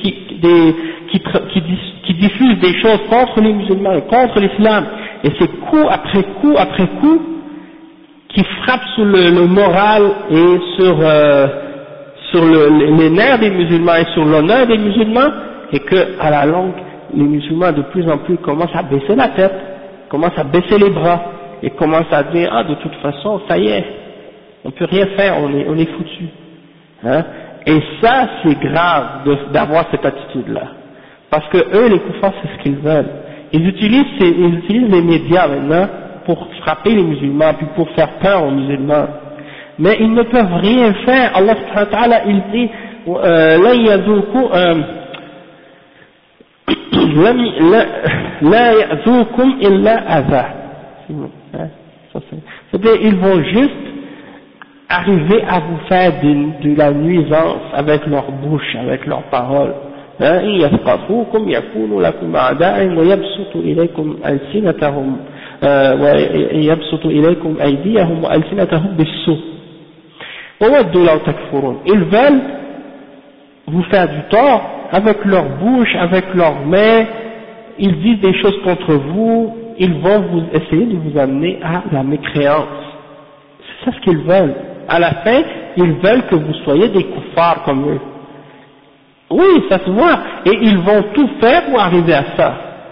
qui diffusent des choses contre les musulmans et contre l'islam, et c'est coup après coup après coup qui frappent sur le moral et sur les nerfs des musulmans et sur l'honneur des musulmans, et que à la longue les musulmans de plus en plus commencent à baisser la tête, commencent à baisser les bras et commencent à dire ah de toute façon ça y est, on peut rien faire, on est foutu, hein. Et ça c'est grave d'avoir cette attitude là, parce que eux les koufars c'est ce qu'ils veulent, ils utilisent les médias maintenant pour frapper les musulmans puis pour faire peur aux musulmans, mais ils ne peuvent rien faire. Allah subhanahu wa ta'ala il dit la ya'zukum illa adha, c'est-à-dire ils vont juste arriver à vous faire de la nuisance avec leur bouche, avec leurs paroles. يثقفوكم يكونوا لكم أعداء ويبسطوا إليكم ألسنتهم ويبسطوا إليكم أيديهم وألسنتهم بالسوء وودوا لو تكفرون. Ils veulent vous faire du tort avec leur bouche, avec leurs mains, ils disent des choses contre vous, ils vont vous essayer de vous amener à la mécréance. C'est ça ce qu'ils veulent. À la fin, ils veulent que vous soyez des koufars comme eux. Oui, ça se voit. Et ils vont tout faire pour arriver à ça.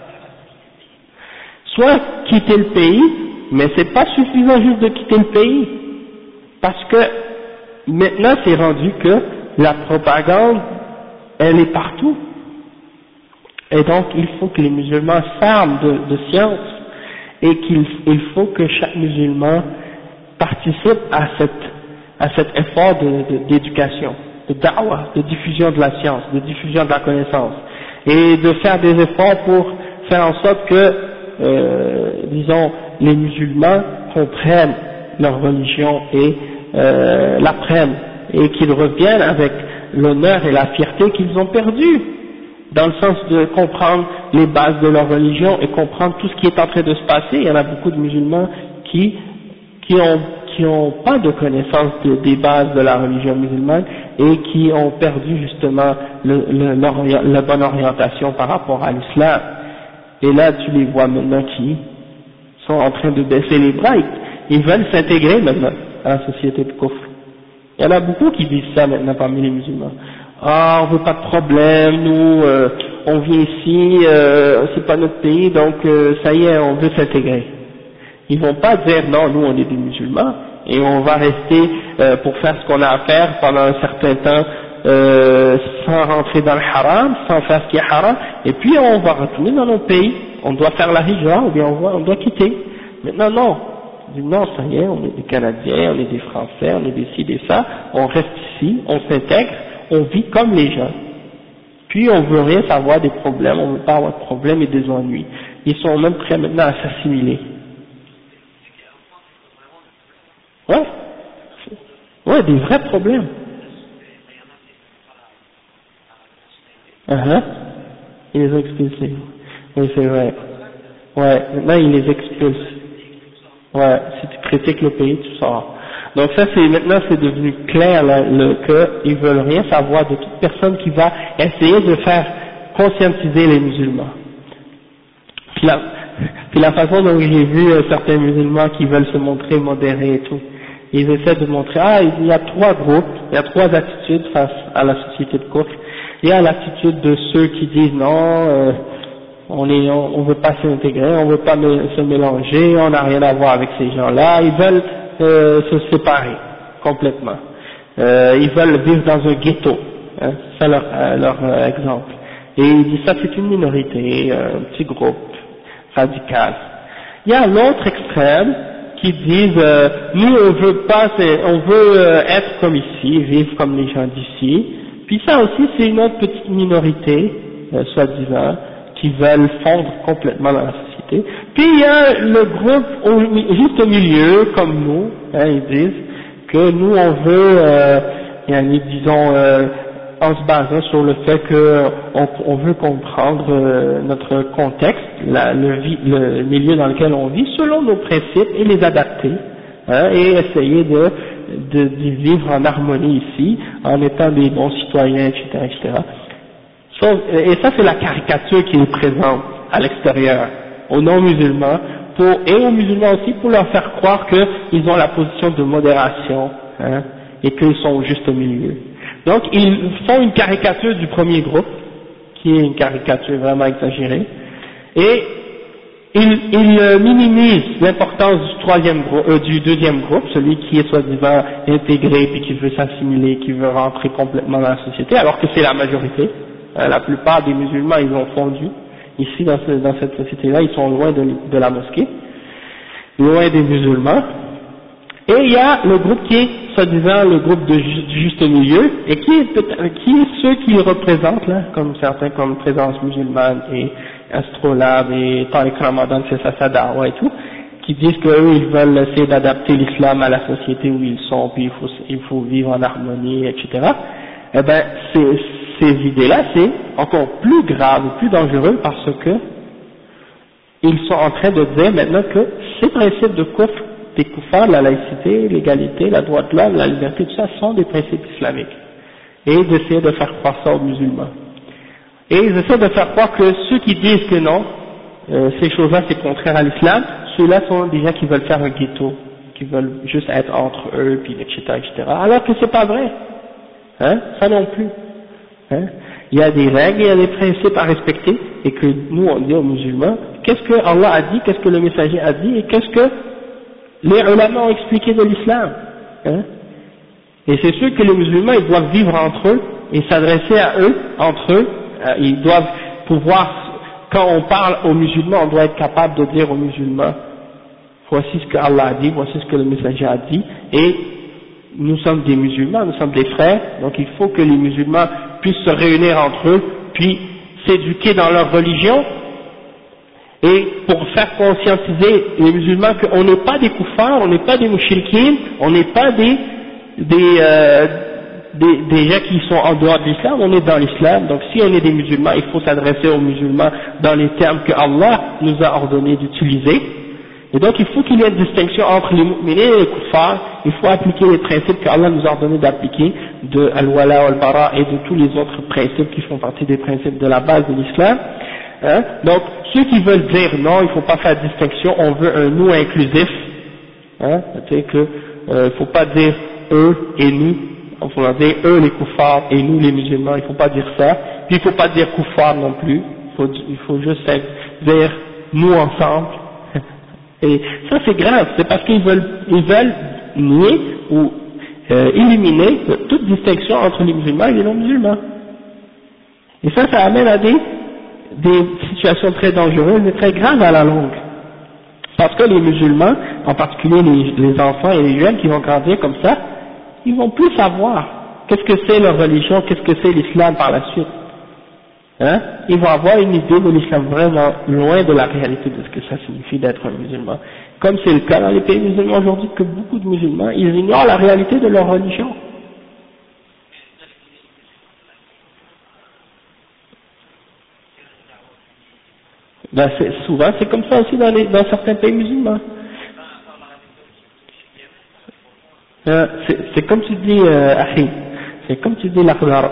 Soit quitter le pays, mais c'est pas suffisant juste de quitter le pays. Parce que maintenant c'est rendu que la propagande, elle est partout. Et donc il faut que les musulmans s'arment de science et qu'il faut que chaque musulman participe à cet effort d'éducation, de da'wah, de diffusion de la science, de diffusion de la connaissance, et de faire des efforts pour faire en sorte que, disons, les musulmans comprennent leur religion et l'apprennent, et qu'ils reviennent avec l'honneur et la fierté qu'ils ont perdu, dans le sens de comprendre les bases de leur religion et comprendre tout ce qui est en train de se passer. Il y en a beaucoup de musulmans qui ont pas de connaissance des bases de la religion musulmane et qui ont perdu justement la bonne orientation par rapport à l'islam. Et là tu les vois maintenant qui sont en train de baisser les bras, ils veulent s'intégrer maintenant à la société de Kufr. Il y en a beaucoup qui disent ça maintenant parmi les musulmans. Ah, on veut pas de problème, nous on vient ici, c'est pas notre pays, donc ça y est, on veut s'intégrer. Ils vont pas dire non, nous on est des musulmans et on va rester pour faire ce qu'on a à faire pendant un certain temps sans rentrer dans le haram, sans faire ce qui est haram, et puis on va retourner dans nos pays, on doit faire la hijra ou bien on doit quitter. Maintenant non, non ça y est, on est des Canadiens, on est des Français, on est des ci, des ça, on reste ici, on s'intègre, on vit comme les gens. Puis on veut rien savoir des problèmes, on veut pas avoir de problèmes et des ennuis. Ils sont même prêts maintenant à s'assimiler. Ouais, des vrais problèmes. Ils les ont expulsés. Oui, c'est vrai. Ouais, maintenant ils les expulsent. Ouais, si tu critiques le pays, tu sors. Donc ça maintenant c'est devenu clair là, qu'ils veulent rien savoir de toute personne qui va essayer de faire conscientiser les musulmans. Puis la façon dont j'ai vu certains musulmans qui veulent se montrer modérés et tout, ils essaient de montrer, il y a trois groupes, il y a trois attitudes face à la société de Kufr. Il y a l'attitude de ceux qui disent non, on veut pas s'intégrer, on veut pas se mélanger, on n'a rien à voir avec ces gens-là, ils veulent se séparer complètement. Ils veulent vivre dans un ghetto, hein, c'est ça leur exemple. Et il dit ça c'est une minorité, un petit groupe radical. Il y a l'autre extrême qui disent nous on veut pas, on veut être comme ici, vivre comme les gens d'ici. Puis ça aussi c'est une autre petite minorité, soi-disant, qui veulent fondre complètement dans la société. Puis il y a le groupe juste au milieu, comme nous, hein, ils disent que nous on veut, disons, en se basant sur le fait qu'on veut comprendre notre contexte, le milieu dans lequel on vit, selon nos principes et les adapter, hein, et essayer de vivre en harmonie ici, en étant des bons citoyens, etc., etc. Et ça c'est la caricature qui est présente à l'extérieur, aux non-musulmans, et aux musulmans aussi, pour leur faire croire qu'ils ont la position de modération, hein, et qu'ils sont juste au milieu. Donc ils font une caricature du premier groupe, qui est une caricature vraiment exagérée, et ils minimisent l'importance du deuxième groupe, celui qui est soi-disant intégré puis qui veut s'assimiler, qui veut rentrer complètement dans la société, alors que c'est la majorité. La plupart des musulmans ils ont fondu ici dans cette société-là, ils sont loin de la mosquée, loin des musulmans. Et il y a le groupe qui est, soi-disant, le groupe du juste milieu, et qui est ceux qui représentent, là, comme certains, comme Présence musulmane et Astrolabe et Tariq Ramadan, c'est sa da'wa et tout, qui disent qu'eux, ils veulent essayer d'adapter l'islam à la société où ils sont, puis il faut vivre en harmonie, etc. Eh ben, ces idées-là, c'est encore plus grave, plus dangereux, parce que ils sont en train de dire maintenant que ces principes de kufr, des koufars, la laïcité, l'égalité, la droit de l'homme, la liberté, tout ça sont des principes islamiques. Et d'essayer de faire croire ça aux musulmans. Et ils essaient de faire croire que ceux qui disent que non, ces choses-là c'est contraire à l'islam, ceux-là sont des gens qui veulent faire un ghetto, qui veulent juste être entre eux, puis etc., etc. Alors que c'est pas vrai. Hein, ça non plus. Hein. Il y a des règles, il y a des principes à respecter, et que nous on dit aux musulmans, qu'est-ce que Allah a dit, qu'est-ce que le messager a dit, et qu'est-ce que les ulama ont expliqué de l'islam, hein. Et c'est sûr que les musulmans ils doivent vivre entre eux et s'adresser à eux, entre eux, ils doivent pouvoir, quand on parle aux musulmans, on doit être capable de dire aux musulmans, voici ce que Allah a dit, voici ce que le messager a dit, et nous sommes des musulmans, nous sommes des frères, donc il faut que les musulmans puissent se réunir entre eux, puis s'éduquer dans leur religion, et pour faire conscientiser les musulmans qu'on n'est pas des koufars, on n'est pas des mouchriquines, on n'est pas des gens qui sont en dehors de l'islam, on est dans l'islam. Donc si on est des musulmans, il faut s'adresser aux musulmans dans les termes que Allah nous a ordonné d'utiliser. Et donc il faut qu'il y ait une distinction entre les mu'minins et les kuffars, il faut appliquer les principes que Allah nous a ordonné d'appliquer, de al-wala wal-bara et de tous les autres principes qui font partie des principes de la base de l'islam. Hein? Donc, ceux qui veulent dire non, il ne faut pas faire de distinction, on veut un nous inclusif, hein? C'est-à-dire que il ne faut pas dire eux et nous, il faut dire eux les koufars et nous les musulmans, il ne faut pas dire ça, puis il ne faut pas dire koufars non plus, il faut juste dire nous ensemble, et ça c'est grave, c'est parce qu'ils veulent nier ou éliminer toute distinction entre les musulmans et les non-musulmans. Et ça amène à des situations très dangereuses et très graves à la longue. Parce que les musulmans, en particulier les enfants et les jeunes qui vont grandir comme ça, ils vont plus savoir qu'est-ce que c'est leur religion, qu'est-ce que c'est l'islam par la suite. Hein? Ils vont avoir une idée de l'islam vraiment loin de la réalité de ce que ça signifie d'être un musulman. Comme c'est le cas dans les pays musulmans aujourd'hui, que beaucoup de musulmans, ils ignorent la réalité de leur religion. Ben souvent c'est comme ça aussi dans certains pays musulmans. C'est comme tu dis, Ahi, c'est comme tu dis l'Akhdar.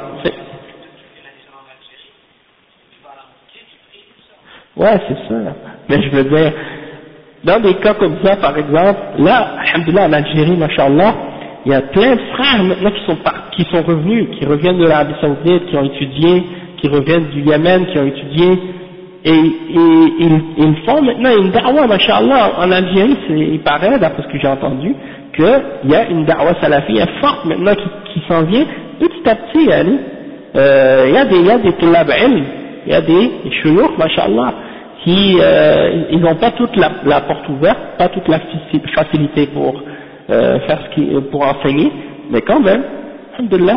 Ouais, c'est ça. Mais je veux dire, dans des cas comme ça, par exemple, là, alhamdoulilah, en Algérie, mashallah, il y a plein de frères maintenant qui sont revenus, qui reviennent de l'Arabie Saoudite, qui ont étudié, qui reviennent du Yémen, qui ont étudié, et ils font maintenant une da'wa, mashallah, en Algérie, il paraît, d'après ce que j'ai entendu, qu'il y a une da'wa salafiyya forte maintenant qui s'en vient petit à petit, il y a des tullab ilm Il y a des chouyours, machallah, qui ils n'ont pas toute la porte ouverte, pas toute la facilité pour faire pour enseigner, mais quand même, alhamdoulilah,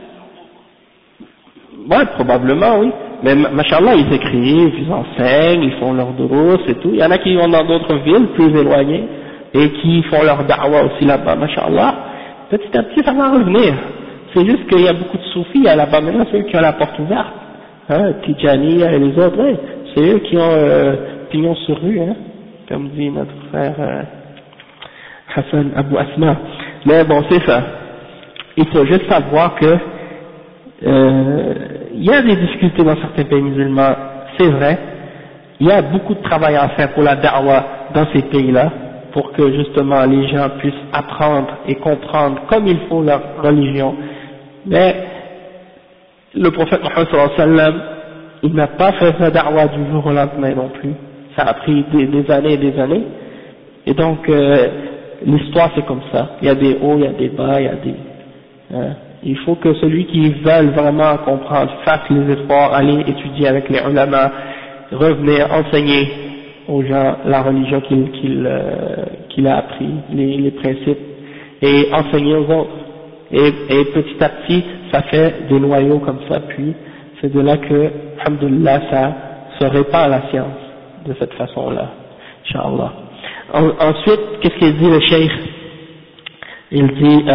ouais, probablement, oui. Mais machallah, ils écrivent, ils enseignent, ils font leurs durus et tout. Il y en a qui vont dans d'autres villes plus éloignées et qui font leur da'wa aussi là-bas, machallah. Petit à petit, ça va revenir. C'est juste qu'il y a beaucoup de soufis là-bas maintenant, c'est eux qui ont la porte ouverte. Hein, Tijani et les autres, ouais, c'est eux qui ont pignon sur rue, hein, comme dit notre frère Hassan Abu Asma. Mais bon, c'est ça. Il faut juste savoir que il y a des difficultés dans certains pays musulmans, c'est vrai. Il y a beaucoup de travail à faire pour la da'wa dans ces pays-là, pour que justement les gens puissent apprendre et comprendre comme il faut leur religion. Mais le prophète Mohammed sallallahu alayhi wa sallam, il n'a pas fait sa da'wa du jour au lendemain non plus. Ça a pris des années et des années. Et donc l'histoire c'est comme ça. Il y a des hauts, il y a des bas, il y a des... il faut que celui qui veut vraiment comprendre fasse les efforts, aller étudier avec les ulama, revenir enseigner aux gens la religion qu'il a appris, les principes, et enseigner aux autres. Et petit à petit, ça fait des noyaux comme ça, puis c'est de là que, alhamdoulilah, ça se répand la science, de cette façon-là, Inch'Allah. Ensuite, qu'est-ce qu'il dit le cheikh? Il dit,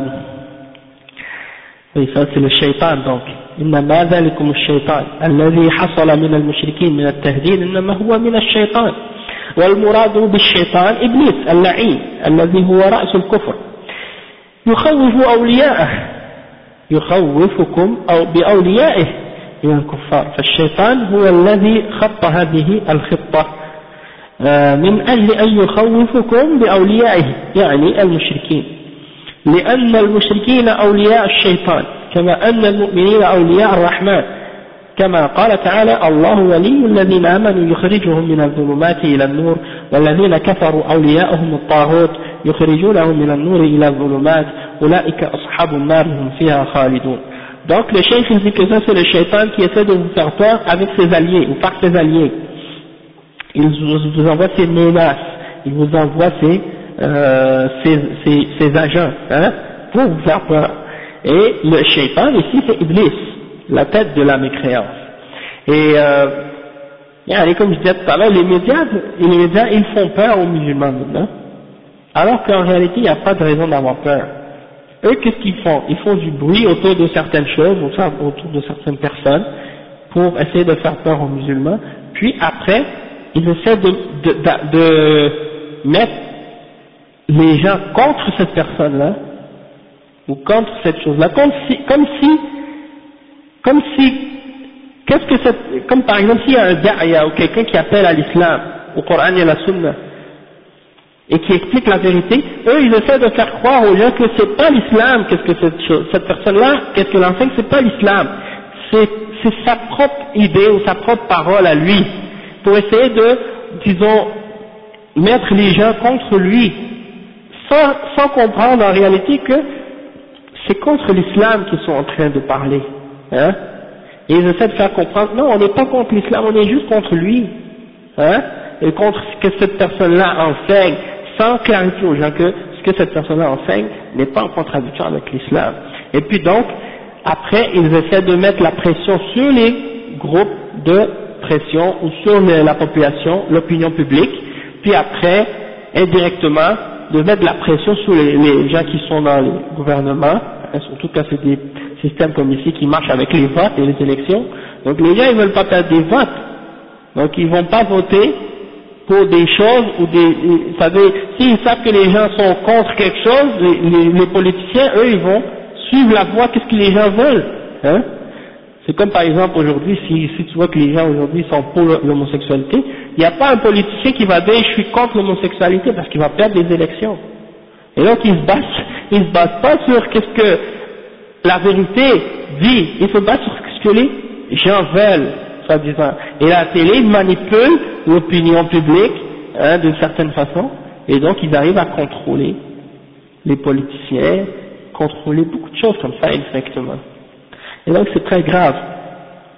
oui, ça c'est le shaitan donc. إنما ذلكم الشيطان الذي حصل من المشركين من التهديد إنما هو من الشيطان والمراد بالشيطان إبليس اللعين الذي هو رأس الكفر يخوف أولياءه يخوفكم أو بأوليائه من الكفار فالشيطان هو الذي خط هذه الخطة من أجل أن يخوفكم بأوليائه يعني المشركين لأن المشركين أولياء الشيطان كما أن المؤمنين أولياء الرحمن كما قال تعالى الله ولي الذين آمنوا يخرجهم من الظلمات إلى النور والذين كفروا أولياءهم الطاغوت يخرجونهم من النور إلى الظلمات أولئك أصحاب النار هم فيها خالدون. Donc le cheikh dit que ça c'est le shaitan qui essaie de vous faire peur avec ses alliés ou par ses alliés. Il vous envoie ses menaces, il vous envoie ses agents, hein, pour vous faire peur. Et le shaitan ici c'est Iblis, la tête de la mécréance. Et comme je disais tout à l'heure, les médias ils font peur aux musulmans maintenant, alors qu'en réalité il n'y a pas de raison d'avoir peur. Eux qu'est-ce qu'ils font? Ils font du bruit autour de certaines choses, autour de certaines personnes, pour essayer de faire peur aux musulmans, puis après ils essaient de mettre les gens contre cette personne-là, ou contre cette chose-là, comme par exemple s'il y a un da'ya ou quelqu'un qui appelle à l'islam, au Coran et à la Sunna, et qui explique la vérité, eux ils essaient de faire croire aux gens que c'est pas l'islam, qu'est-ce que cette personne-là, qu'est-ce qu'elle enseigne, c'est pas l'islam, c'est sa propre idée ou sa propre parole à lui, pour essayer de, disons, mettre les gens contre lui, sans comprendre en réalité que c'est contre l'islam qu'ils sont en train de parler, hein, et ils essaient de faire comprendre, non, on n'est pas contre l'islam, on est juste contre lui, hein, et contre ce que cette personne-là enseigne, sans clarifier aux gens que ce que cette personne-là enseigne n'est pas en contradiction avec l'islam. Et puis donc, après, ils essaient de mettre la pression sur les groupes de pression ou sur la population, l'opinion publique, puis après, indirectement, de mettre la pression sur les gens qui sont dans les gouvernements, surtout quand c'est des systèmes comme ici qui marchent avec les votes et les élections. Donc les gens ils veulent pas perdre des votes, donc ils vont pas voter pour des choses ou vous savez, s'ils savent que les gens sont contre quelque chose, les politiciens eux ils vont suivre la voie qu'est-ce que les gens veulent, hein. C'est comme par exemple aujourd'hui, si tu vois que les gens aujourd'hui sont pour l'homosexualité, il n'y a pas un politicien qui va dire je suis contre l'homosexualité parce qu'il va perdre des élections. Et donc il se base pas sur qu'est-ce que la vérité dit, il se base sur ce que les gens veulent, soi-disant. Et la télé manipule l'opinion publique, hein, d'une certaine façon, et donc ils arrivent à contrôler les politiciens, contrôler beaucoup de choses comme ça indirectement. Et donc c'est très grave.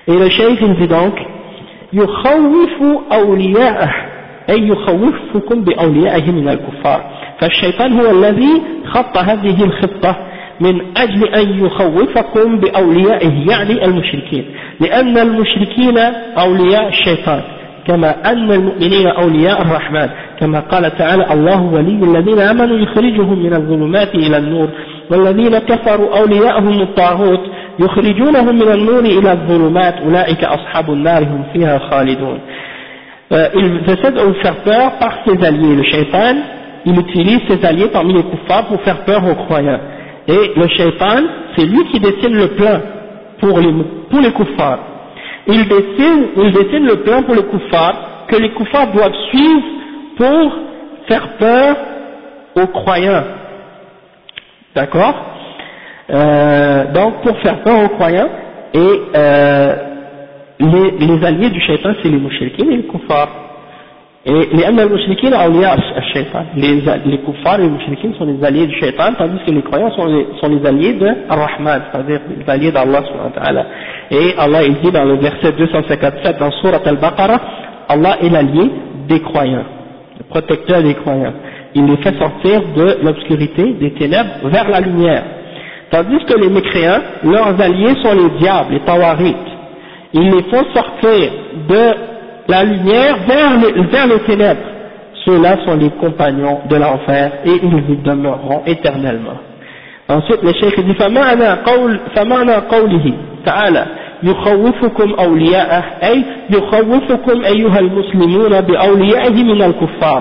Et le cheikh il dit donc يخوف أولياءه أي يخوفكم بأوليائه من الكفار فالشيطان هو الذي خط هذه الخطة من أجل أن يخوفكم بأوليائه يعني المشركين لأن المشركين أولياء الشيطان كما أن المؤمنين أولياء الرحمن كما قال تعالى الله ولي الذين آمنوا يخرجهم من الظلمات إلى النور والذين كفروا أولياءهم الطاغوت يخرجونهم من النور إلى الظلمات أولئك أصحاب النار هم فيها خالدون. Il essaie de faire peur par ses alliés. Le shaitan, il utilise ses alliés parmi les kuffars pour faire peur aux croyants. Et le shaitan, c'est lui qui dessine le plan pour les kuffars. Il dessine le plan pour les kuffars que les kuffars doivent suivre pour faire peur aux croyants. D'accord? Donc pour faire peur aux croyants et les alliés du shaitan c'est les mouchriquins et les kuffars. Et les mouchriquins les kuffars et les mouchriquins sont les alliés du shaitan tandis que les croyants sont les alliés de Ar-Rahman, c'est-à-dire les alliés d'Allah subhanahu wa ta'ala. Et Allah il dit dans le verset 257 dans Surat Al-Baqarah, Allah est l'allié des croyants, le protecteur des croyants. Il les fait sortir de l'obscurité, des ténèbres vers la lumière. Tandis que les mécréants, leurs alliés sont les diables, les tawarites. Ils les font sortir de la lumière vers les ténèbres. Ceux-là sont les compagnons de l'enfer et ils y demeureront éternellement. Ensuite, le cheikh dit فمعنى قوله تعالى يخوفكم أولياءه أي يخوفكم أيها المسلمون بأوليائه من الكفار.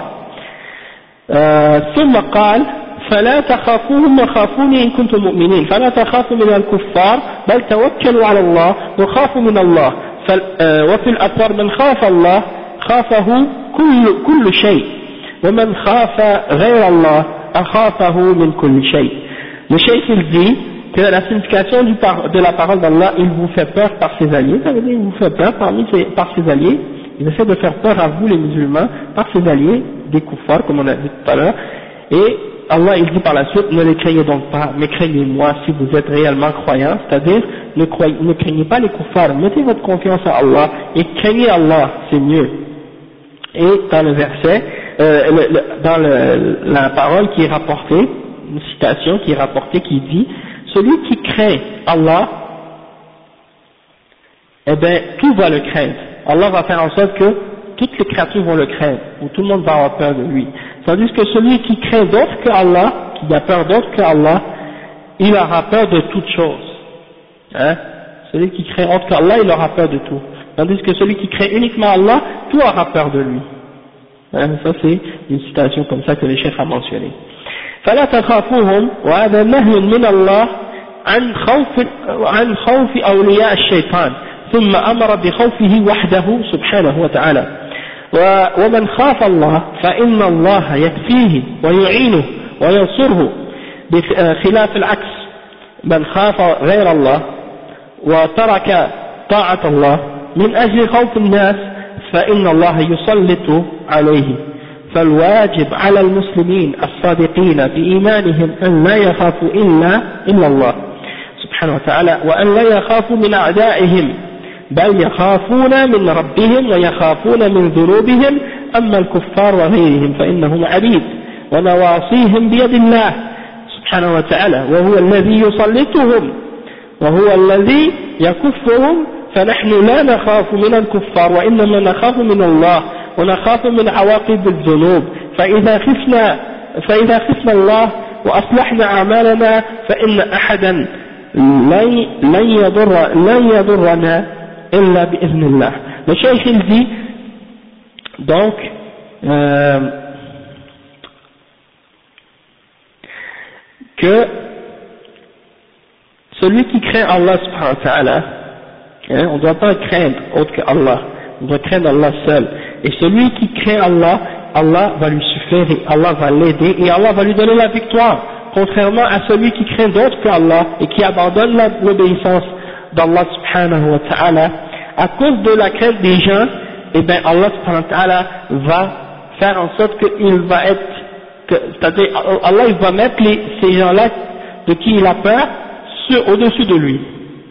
ثم قال فلا تخافوهم وخافوني إن كنتم مؤمنين فلا تخافوا من الكفار بل توكلوا على الله وخافوا من الله. وفي الأثر من خاف الله خافه كل شيء ومن خاف غير الله أخافه من كل شيء. Le cheikh il dit que la signification de la parole d'Allah, il vous fait peur par ses alliés, ça veut dire il vous fait peur par ses alliés, il essaie de faire peur à vous les musulmans par ses alliés, des kuffars comme on a dit tout à l'heure, et Allah il dit par la suite, ne les craignez donc pas, mais craignez-moi si vous êtes réellement croyants, c'est-à-dire ne craignez pas les kuffars, mettez votre confiance à Allah et craignez Allah, c'est mieux. Et dans le verset, dans la parole qui est rapportée, une citation qui est rapportée qui dit, celui qui craint Allah, eh bien tout va le craindre. Allah va faire en sorte que toutes les créatures vont le craindre, ou tout le monde va avoir peur de lui. Tandis que celui qui craint d'autre que Allah, qui a peur d'autre que Allah, il aura peur de toutes choses. Hein? Celui qui craint autre qu'Allah, il aura peur de tout. Tandis que celui qui craint uniquement Allah, tout aura peur de lui. Hein? Ça c'est une citation comme ça que le cheikh a mentionné. فلا تخافوهم وهذا نهي من الله عن خوف أولياء الشيطان ثم أمر بخوفه وحده سبحانه وتعالى ومن خاف الله فإن الله يكفيه ويعينه وينصره بخلاف العكس من خاف غير الله وترك طاعة الله من أجل خوف الناس فإن الله يسلط عليه. فالواجب على المسلمين الصادقين بإيمانهم أن لا يخافوا إلا الله سبحانه وتعالى وأن لا يخافوا من أعدائهم بل يخافون من ربهم ويخافون من ذنوبهم. أما الكفار وغيرهم فإنهم عبيد ونواصيهم بيد الله سبحانه وتعالى وهو الذي يسلطهم وهو الذي يكفهم. فنحن لا نخاف من الكفار وإنما نخاف من الله ونخاف من عواقب الذنوب. فإذا خفنا الله وأصلحنا أعمالنا فإن أحدا لن يضرنا إلا بإذن الله. Le cheikh il dit donc que celui qui craint Allah subhanahu wa ta'ala, hein, on ne doit pas craindre autre que Allah, on doit craindre Allah seul. Et celui qui craint Allah, Allah va lui suffire et Allah va l'aider et Allah va lui donner la victoire. Contrairement à celui qui craint d'autre que Allah et qui abandonne l'obéissance d'Allah subhanahu wa ta'ala, à cause de la crainte des gens, eh bien Allah subhanahu wa ta'ala va faire en sorte qu'il va être, c'est-à-dire Allah il va mettre ces gens-là de qui il a peur au-dessus de lui.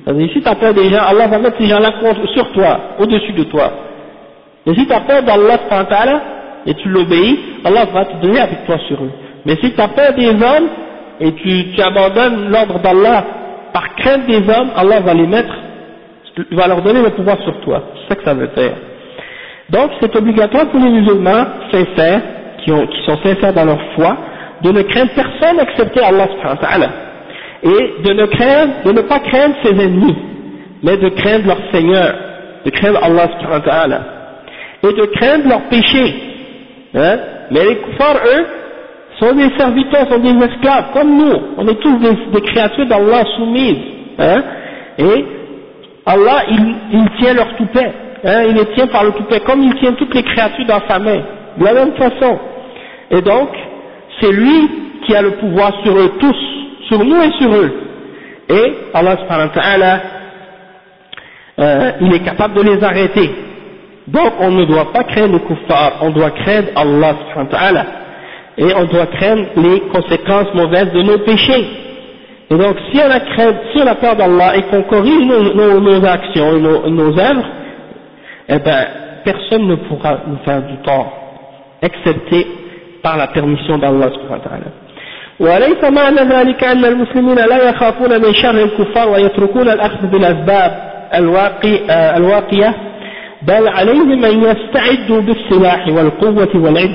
C'est-à-dire, si tu as peur des gens, Allah va mettre ces gens-là sur toi, au-dessus de toi. Et si tu as peur d'Allah subhanahu wa ta'ala, et tu l'obéis, Allah va te donner avec toi sur eux. Mais si tu as peur des hommes, et tu abandonnes l'ordre d'Allah par crainte des hommes, Allah va les mettre, va leur donner le pouvoir sur toi. C'est ça que ça veut dire. Donc c'est obligatoire pour les musulmans sincères, qui sont sincères dans leur foi, de ne craindre personne excepté Allah subhanahu wa ta'ala. Et de ne pas craindre ses ennemis, mais de craindre leur Seigneur, de craindre Allah subhanahu wa ta'ala. Et de craindre leurs péchés. Hein? Mais les kuffars, eux, sont des serviteurs, sont des esclaves, comme nous. On est tous des créatures d'Allah soumises. Hein? Et Allah, il tient leur toupet. Hein? Il les tient par le toupet, comme il tient toutes les créatures dans sa main. De la même façon. Et donc, c'est lui qui a le pouvoir sur eux tous, sur nous et sur eux. Et Allah subhanahu wa ta'ala, il est capable de les arrêter. Donc on ne doit pas craindre les kuffars, on doit craindre Allah subhanahu wa ta'ala. Et on doit craindre les conséquences mauvaises de nos péchés. Et donc si on a peur d'Allah et qu'on corrige nos actions et nos œuvres, eh ben personne ne pourra nous faire du tort, excepté par la permission d'Allah subhanahu wa ta'ala. وليس معنى ذلك أن المسلمين لا يخافون من شر الكفار ويتركون الأخذ بالأسباب الواقية بل عليهم أن يستعدوا بالسلاح والقوة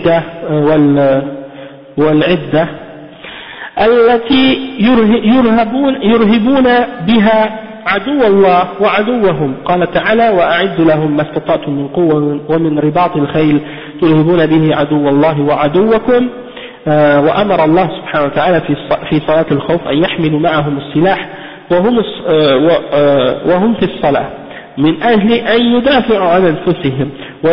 والعدة التي يرهبون بها عدو الله وعدوهم. قال تعالى وأعدوا لهم ما استطعتم من قوة ومن رباط الخيل ترهبون به عدو الله وعدوكم. وأمر الله سبحانه وتعالى في صلاة الخوف أن يحملوا معهم السلاح وهم في الصلاة من أجل أن يدافعوا عن أنفسهم.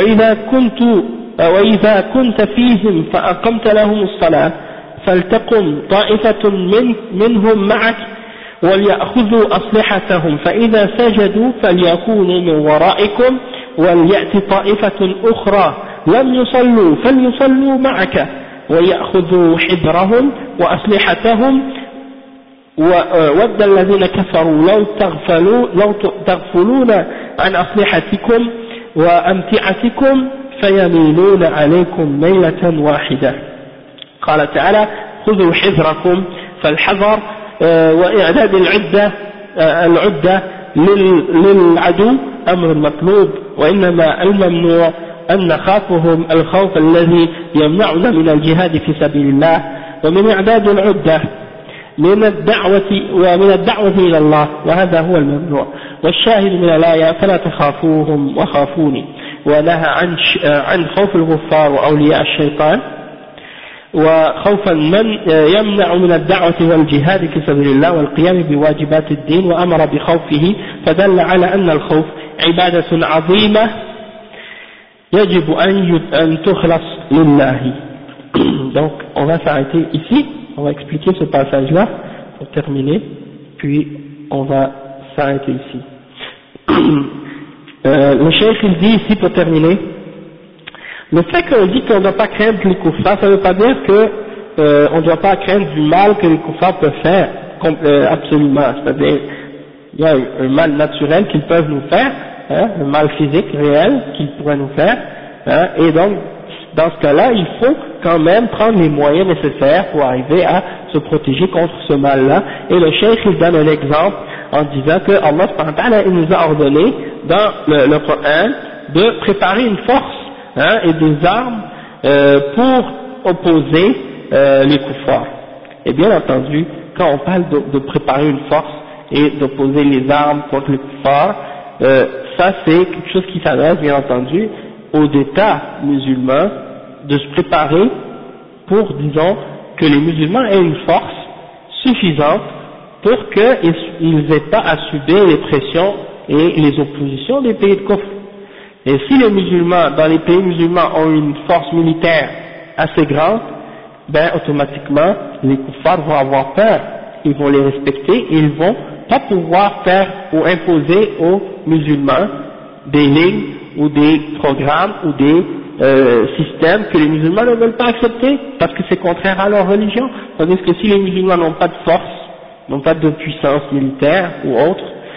وإذا كنت فيهم فأقمت لهم الصلاة فلتقم طائفة منهم معك وليأخذوا أسلحتهم فإذا سجدوا فليكونوا من ورائكم وليأتي طائفة أخرى لم يصلوا فليصلوا معك ويأخذوا حذرهم وأسلحتهم ود الذين كفروا لو تغفلون عن أسلحتكم وأمتعتكم فيميلون عليكم ميلة واحدة. قال تعالى خذوا حذركم فالحذر وإعداد العدة للعدو أمر مطلوب وإنما الممنوع أن نخافهم الخوف الذي يمنعنا من الجهاد في سبيل الله ومن إعداد العدة من الدعوة إلى الله وهذا هو الممنوع. والشاهد من الآية فلا تخافوهم وخافوني ونهى عن خوف الغفار وأولياء الشيطان وخوفا من يمنع من الدعوة والجهاد في سبيل الله والقيام بواجبات الدين وأمر بخوفه فدل على أن الخوف عبادة عظيمة يجب أن تخلص لله. Donc on va s'arrêter ici, on va expliquer ce passage là pour terminer, puis on va s'arrêter ici. Le cheikh il dit ici pour terminer, le fait qu'on dit qu'on ne doit pas craindre les kuffars, ça ne veut pas dire qu'on ne doit pas craindre du mal que les kuffars peuvent faire, absolument, c'est-à-dire il y a un mal naturel qu'ils peuvent nous faire, hein, un mal physique réel qu'ils pourraient nous faire, hein, et donc dans ce cas-là il faut quand même prendre les moyens nécessaires pour arriver à se protéger contre ce mal-là. Et le cheikh il donne un exemple en disant que Allah subhanahu wa ta'ala il nous a ordonné dans le Coran de préparer une force, hein, et des armes pour opposer les kuffars. Et bien entendu, quand on parle de préparer une force et d'opposer les armes contre les kuffars, ça c'est quelque chose qui s'adresse bien entendu aux États musulmans de se préparer pour, disons, que les musulmans aient une force suffisante pour qu'ils n'aient pas à subir les pressions et les oppositions des pays de kufr. Et si les musulmans, dans les pays musulmans, ont une force militaire assez grande, ben automatiquement les kuffars vont avoir peur, ils vont les respecter et ils vont pas pouvoir faire ou imposer aux musulmans des lignes ou des programmes ou des systèmes que les musulmans ne veulent pas accepter parce que c'est contraire à leur religion. Tandis que si les musulmans n'ont pas de force, n'ont pas de puissance militaire ou autre,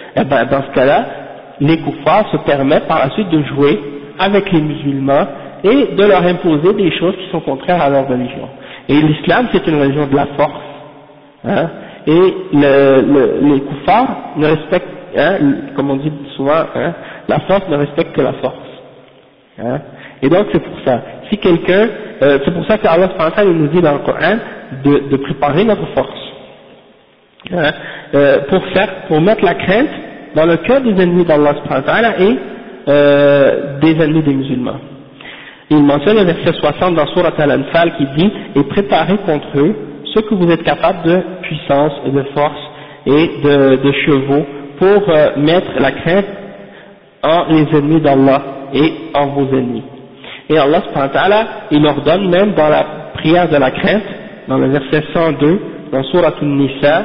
eh ben, dans ce cas-là, les kuffars se permettent par la suite de jouer avec les musulmans et de leur imposer des choses qui sont contraires à leur religion. Et l'islam, c'est une religion de la force, hein, et les kuffars ne respectent, hein, comme on dit souvent, hein, la force ne respecte que la force. Hein. Et donc c'est pour ça. Si quelqu'un, c'est pour ça qu'Allah nous dit dans le Coran de préparer notre force, hein, pour mettre la crainte dans le cœur des ennemis d'Allah et des ennemis des musulmans. Il mentionne le verset 60 dans Surat Al-Anfal qui dit « Et préparez contre eux ce que vous êtes capable de puissance et de force et de chevaux pour mettre la crainte en les ennemis d'Allah et en vos ennemis. » Et Allah subhanahu wa ta'ala, il ordonne même dans la prière de la crainte, dans le verset 102, dans Surat An-Nisa,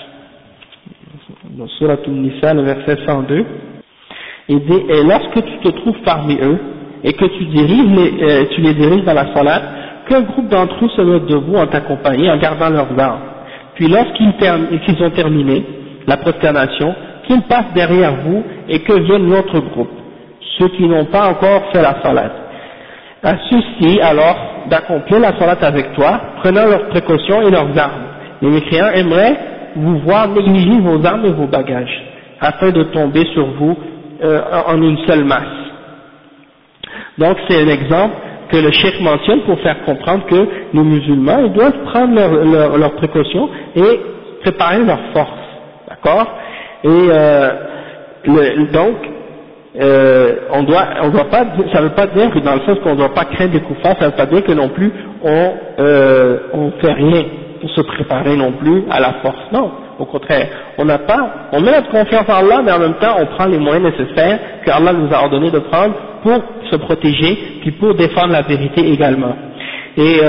le verset 102, il dit « Et lorsque tu te trouves parmi eux, et que tu les diriges dans la salat, qu'un groupe d'entre eux se mette debout en ta compagnie en gardant leurs armes. Puis lorsqu'ils ont terminé la prosternation, qu'ils passent derrière vous et que vienne l'autre groupe, ceux qui n'ont pas encore fait la salat. À ceux-ci alors d'accomplir la salat avec toi, prenant leurs précautions et leurs armes. Les mécréants aimeraient vous voir négliger vos armes et vos bagages, afin de tomber sur vous en une seule masse. Donc c'est un exemple que le cheikh mentionne pour faire comprendre que les musulmans ils doivent prendre leurs précautions et préparer leur force, d'accord? Et donc on doit pas, ça veut pas dire que dans le sens qu'on ne doit pas craindre des kuffars, ça veut pas dire que non plus on fait rien pour se préparer non plus à la force, non. Au contraire, on met notre confiance en Allah, mais en même temps, on prend les moyens nécessaires que Allah nous a ordonné de prendre pour se protéger, puis pour défendre la vérité également. Et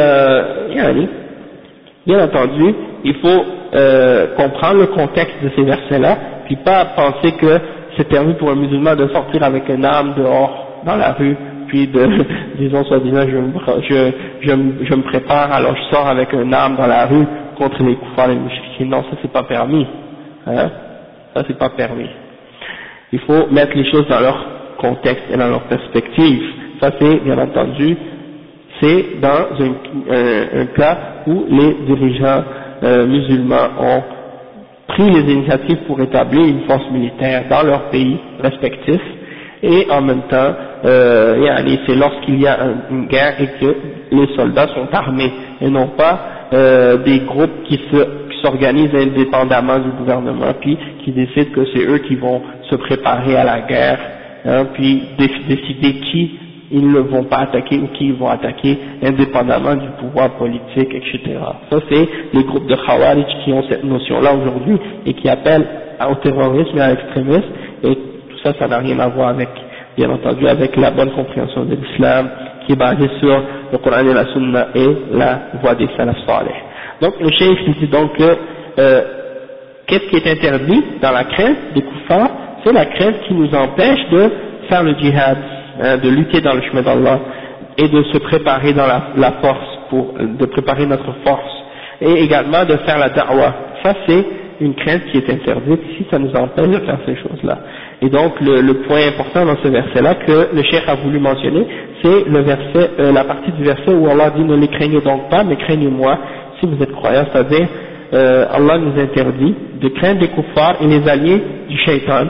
bien entendu, il faut comprendre le contexte de ces versets-là, puis pas penser que c'est permis pour un musulman de sortir avec une arme dehors, dans la rue, puis disons soi-disant, je me prépare, alors je sors avec une arme dans la rue contre les kuffars et les mouchriquins. Non, ça c'est pas permis. Hein? Ça c'est pas permis. Il faut mettre les choses dans leur contexte et dans leur perspective. Ça c'est, bien entendu, c'est dans un cas où les dirigeants musulmans ont pris les initiatives pour établir une force militaire dans leur pays respectifs, et en même temps, c'est lorsqu'il y a une guerre et que les soldats sont armés, et non pas des groupes qui s'organisent indépendamment du gouvernement, puis qui décident que c'est eux qui vont se préparer à la guerre, hein, puis décider qui ils ne vont pas attaquer ou qui ils vont attaquer indépendamment du pouvoir politique, etc. Ça c'est les groupes de Khawarij qui ont cette notion-là aujourd'hui et qui appellent au terrorisme et à l'extrémisme, et tout ça, ça n'a rien à voir avec, bien entendu, avec la bonne compréhension de l'islam qui est basée sur le Coran et la Sunna et la voie des salaf salih. Donc le cheikh dit donc que qu'est-ce qui est interdit dans la crainte des kuffars? C'est la crainte qui nous empêche de faire le djihad, de lutter dans le chemin d'Allah et de se préparer dans la force, de préparer notre force, et également de faire la da'wah. Ça c'est une crainte qui est interdite si ça nous empêche de faire ces choses-là. Et donc le point important dans ce verset-là que le cheikh a voulu mentionner, c'est le verset, la partie du verset où Allah dit ne les craignez donc pas, mais craignez-moi si vous êtes croyants, c'est-à-dire Allah nous interdit de craindre les kuffars et les alliés du shaitan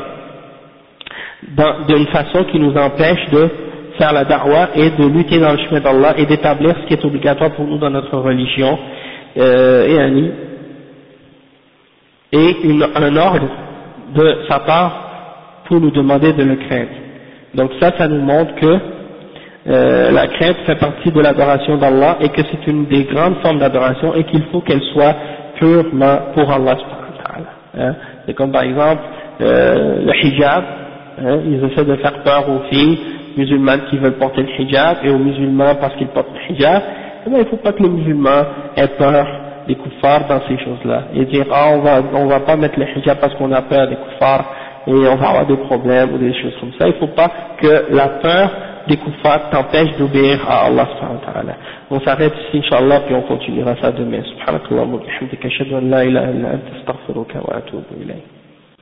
d'une façon qui nous empêche de faire la da'wah et de lutter dans le chemin d'Allah et d'établir ce qui est obligatoire pour nous dans notre religion, et un ordre de sa part pour nous demander de le craindre. Donc ça nous montre que la crainte fait partie de l'adoration d'Allah et que c'est une des grandes formes d'adoration et qu'il faut qu'elle soit purement pour Allah subhanahu wa ta'ala. C'est comme par exemple le hijab, ils essaient de faire peur aux filles musulmanes qui veulent porter le hijab et aux musulmans parce qu'ils portent le hijab. Eh bien, il ne faut pas que les musulmans aient peur des kuffars dans ces choses-là et dire on va pas mettre le hijab parce qu'on a peur des kuffars et on va avoir des problèmes ou des choses comme ça. Il ne faut pas que la peur des kuffars t'empêche d'obéir à Allah subhanahu wa ta'ala. On s'arrête ici inshallah puis on continuera ça demain. Subhanakallah wa bihamdika ashhadu an la ilaha illa anta astaghfiruka wa atubu ilayk.